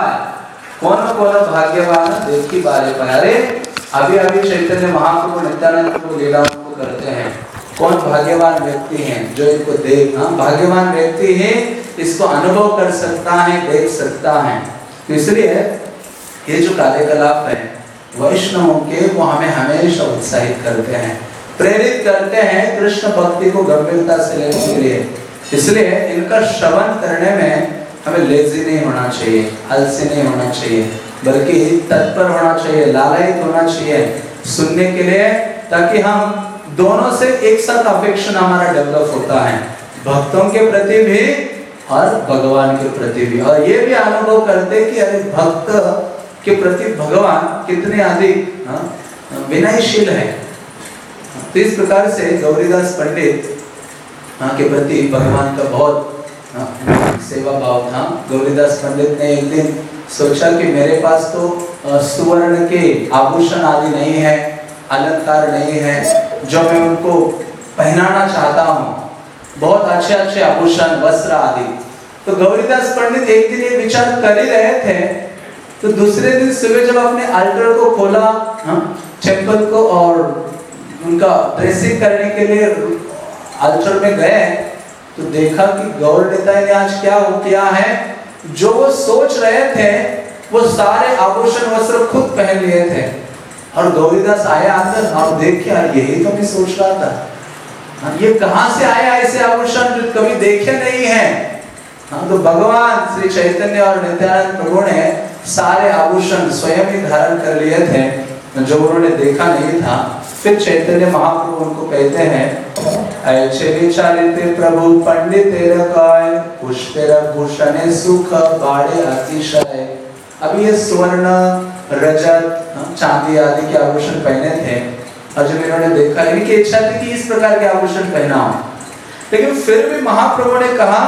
कौन कौन भाग्यवान देखी बारे प्यारे। अभी अभी चैतन्य महाप्रभु नित्यानंद को लीलाओं को करते हैं। कौन भाग्यवान व्यक्ति हैं जो इनको देख, हाँ, भाग्यवान व्यक्ति है, इसको अनुभव कर सकता है, देख सकता है। तो इसलिए ये जो कार्यकलाप है वैष्णवों के, वो हमें हमेशा उत्साहित करते हैं, प्रेरित करते हैं कृष्ण भक्ति को गंभीरता से लेने के लिए। इसलिए इनका श्रवण करने में हमें लेजी नहीं होना चाहिए, आलसी नहीं होना चाहिए, बल्कि तत्पर होना चाहिए, लालयित होना चाहिए सुनने के लिए, ताकि हम दोनों से एक साथ अफेक्शन हमारा डेवलप होता है, भक्तों के प्रति भी और भगवान के प्रति भी। और ये भी अनुभव करते कि अरे भक्त के प्रति भगवान कितने अधिक विनयशील है। तो इस प्रकार से गौरीदास पंडित के प्रति भगवान का बहुत सेवा भाव था। गौरीदास पंडित ने एक दिन सोचा कि मेरे पास तो सुवर्ण के आभूषण आदि नहीं है, अलंकार नहीं है जो मैं उनको पहनाना चाहता हूँ, बहुत अच्छे अच्छे आभूषण वस्त्र आदि। तो गौरीदास पंडित एक दिन ये विचार कर ही रहे थे, तो दूसरे दिन सुबह जब अपने अल्टर को खोला, टेम्पल को, और उनका ड्रेसिंग करने के लिए अल्टर में गए, तो देखा कि गौर निताई ने आज क्या हो किया है। जो वो सोच रहे थे वो सारे आभूषण वस्त्र खुद पहन लिए थे। और गौरीदास आया अंदर और देख के, यही तो मैं सोच रहा था, ये कहां से आया ऐसे आभूषण जो कभी देखे नहीं है। हाँ, तो भगवान श्री चैतन्य और नित्यानंद प्रभु ने सारे आभूषण स्वयं ही धारण कर लिए थे जो उन्होंने देखा नहीं था। फिर चैतन्य महाप्रभु उनको कहते हैं, ऐसे विचारित प्रभु पंडित पुष्पेर भूषण सुख बाड़े अतिशय। अभी ये स्वर्ण रजत चांदी आदि के आभूषण पहने थे, और जब इन्होंने देखा, इनकी इच्छा थी कि इस प्रकार के आभूषण पहना हो, लेकिन फिर भी महाप्रभु ने कहा,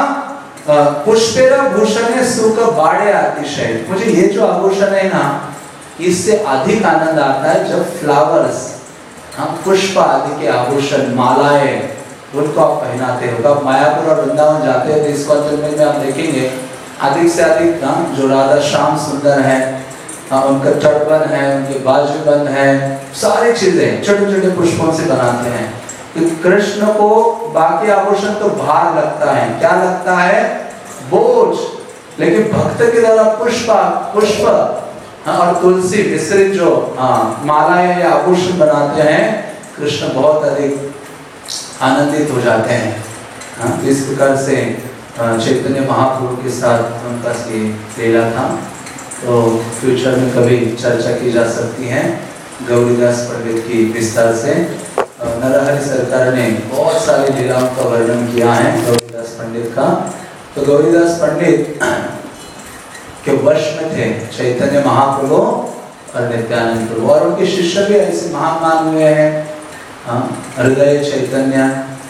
पुष्पेर भूषण सुख बाड़े अतिशय। मुझे ये जो आभूषण है ना, इससे अधिक आनंद आता है जब फ्लावर्स, हाँ, पुष्प आदि के आभूषण, मालाएं, उनको आप पहनाते हो। तो आप मायापुर और वृंदावन जाते हैं तो इस में आप देखेंगे अधिक से अधिक, हाँ, जो राधा श्याम सुंदर है, हाँ, उनका तटबंध है, उनके बाजूबंद है, सारी चीजें छोटे छोटे पुष्पों से बनाते हैं। कि कृष्ण को बाकी आभूषण तो भार लगता है, क्या लगता है, बोझ, लेकिन भक्त के द्वारा पुष्प पुष्प हाँ, और तुलसी मिश्रित जो हाँ, मालाएं या आभूषण बनाते हैं, कृष्ण बहुत अधिक आनंदित हो जाते हैं। हाँ, इस प्रकार से चैतन्य महाप्रभु के साथ उनका ये लीला था। तो फ्यूचर में कभी चर्चा की जा सकती है गौरीदास पंडित की विस्तार से। नरहरि सरकार ने बहुत सारी लीलाओं का वर्णन किया है गौरीदास पंडित का। तो गौरीदास पंडित के वश में थे चैतन्य महाप्रभु और नित्यानंद प्रभु, और उनके शिष्य भी ऐसे महान हुए हैं। हाँ, हृदय चैतन्य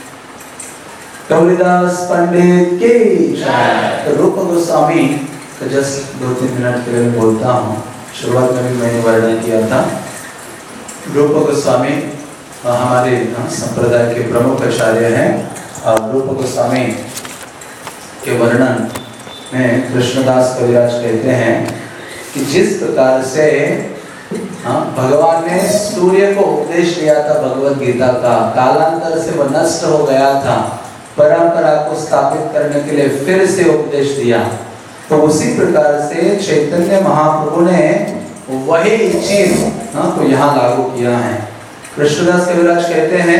गौरीदास पंडित की जय। तो रूप गोस्वामी तो जस्ट दो तीन मिनट के लिए बोलता हूँ। शुरुआत में भी मैंने वर्णन किया था। रूप गोस्वामी हमारे संप्रदाय के प्रमुख आचार्य हैं, और रूप गोस्वामी के वर्णन में कृष्णदास कविराज कहते हैं कि जिस प्रकार से हाँ, भगवान ने सूर्य को उपदेश दिया था भगवत गीता का, कालांतर से वह नष्ट हो गया था, परंपरा को स्थापित करने के लिए फिर से उपदेश दिया। तो उसी प्रकार से चैतन्य महाप्रभु ने वही चीज हाँ, को यहाँ लागू किया है। कृष्णदास कविराज कहते हैं,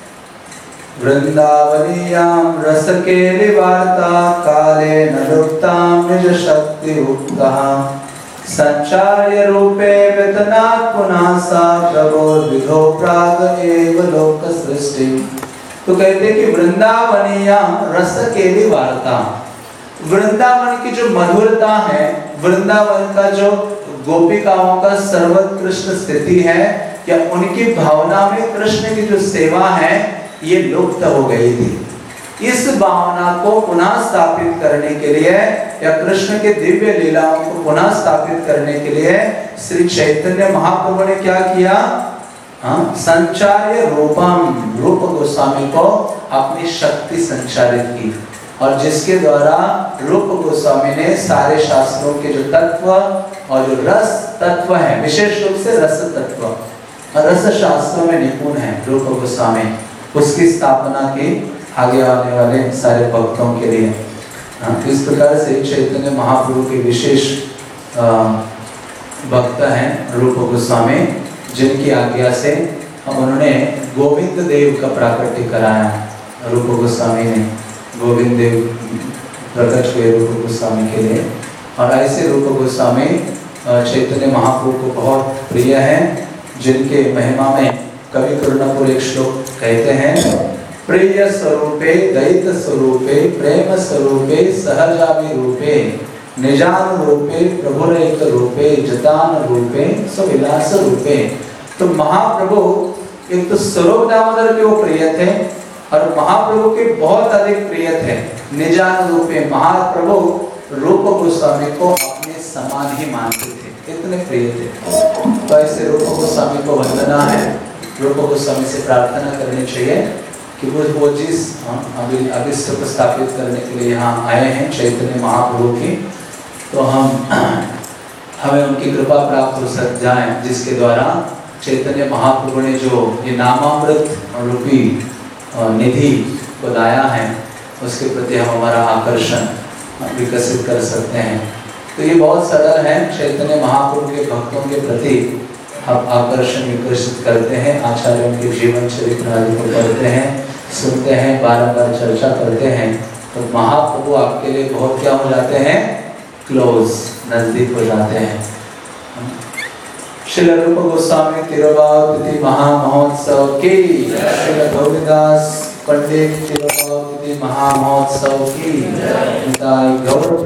वृंदावनीयाम रस केली वार्ता काले न लुप्ताम निज शक्ति उक्तः संचार्य रूपे वेतनात् पुनासा प्रभो विधो प्राग एव लोक सृष्टि। तो कहते कि वृंदावनीयाम रस केली वार्ता, वृंदावन की जो मधुरता है, वृंदावन का जो गोपिकाओं का सर्वोत्कृष्ट स्थिति है, या उनकी भावना में कृष्ण की जो सेवा है ये लुप्त हो गई थी। इस भावना को पुनः स्थापित करने के लिए या कृष्ण के दिव्य लीलाओं को पुनः स्थापित करने के लिए श्री चैतन्य महाप्रभु ने क्या किया, हाँ, संचार्य रूपम, रूप गोस्वामी को अपनी शक्ति संचारित की, और जिसके द्वारा रूप गोस्वामी ने सारे शास्त्रों के जो तत्व और जो रस तत्व है, विशेष रूप से रस तत्व और रस शास्त्रों में निपुण है रूप गोस्वामी, उसकी स्थापना की आगे आने वाले सारे भक्तों के लिए। हाँ, इस प्रकार से चैतन्य महाप्रभु के विशेष भक्त हैं रूप गोस्वामी, जिनकी आज्ञा से उन्होंने गोविंद देव का प्राकट्य कराया। रूप गोस्वामी ने गोविंद देव प्रकट हुए रूप गोस्वामी के लिए, और ऐसे रूप गोस्वामी चैतन्य महाप्रभु को बहुत प्रिय हैं, जिनके महिमा में कवि करुणापुर एक श्लोक कहते हैं, प्रिय स्वरूपे दैत स्वरूपे प्रेम स्वरूपे सहजावि रूपे निजान रूपे प्रभुरैक रूपे जतान रूपे सविलास रूपे। तो महाप्रभु एक तो स्वरूप दामोदर के वो प्रिय थे, और महाप्रभु के बहुत अधिक प्रिय थे निजान रूपे। महाप्रभु रूप गोस्वामी को अपने समान ही मानते थे, इतने प्रिय थे। तो ऐसे रूप गोस्वामी को वंदना है, रूप गोस्वामी से प्रार्थना करनी चाहिए कि वो वो जिस अभी अभिष्ट को स्थापित करने के लिए यहाँ आए हैं चैतन्य महाप्रभु की, तो हम हमें उनकी कृपा प्राप्त हो सक जाए, जिसके द्वारा चैतन्य महाप्रभु ने जो ये नामामृत रूपी निधि को लाया है, उसके प्रति हम हमारा आकर्षण विकसित कर सकते हैं। तो ये बहुत सरल है, चैतन्य महाप्रभु के भक्तों के प्रति हम आकर्षण विकसित करते हैं, आचार्यों के जीवन चरित्र आदि को पढ़ते हैं, सुनते हैं, बारंबार चर्चा करते हैं, तो महाप्रभु आपके लिए बहुत क्या हो जाते हैं, क्लोज, नजदीक हो जाते हैं। श्री रूप गोस्वामी तिरुभाव महामहोत्सव की, श्री गौरीदास पंडित तिरुभाव महामहोत्सव की।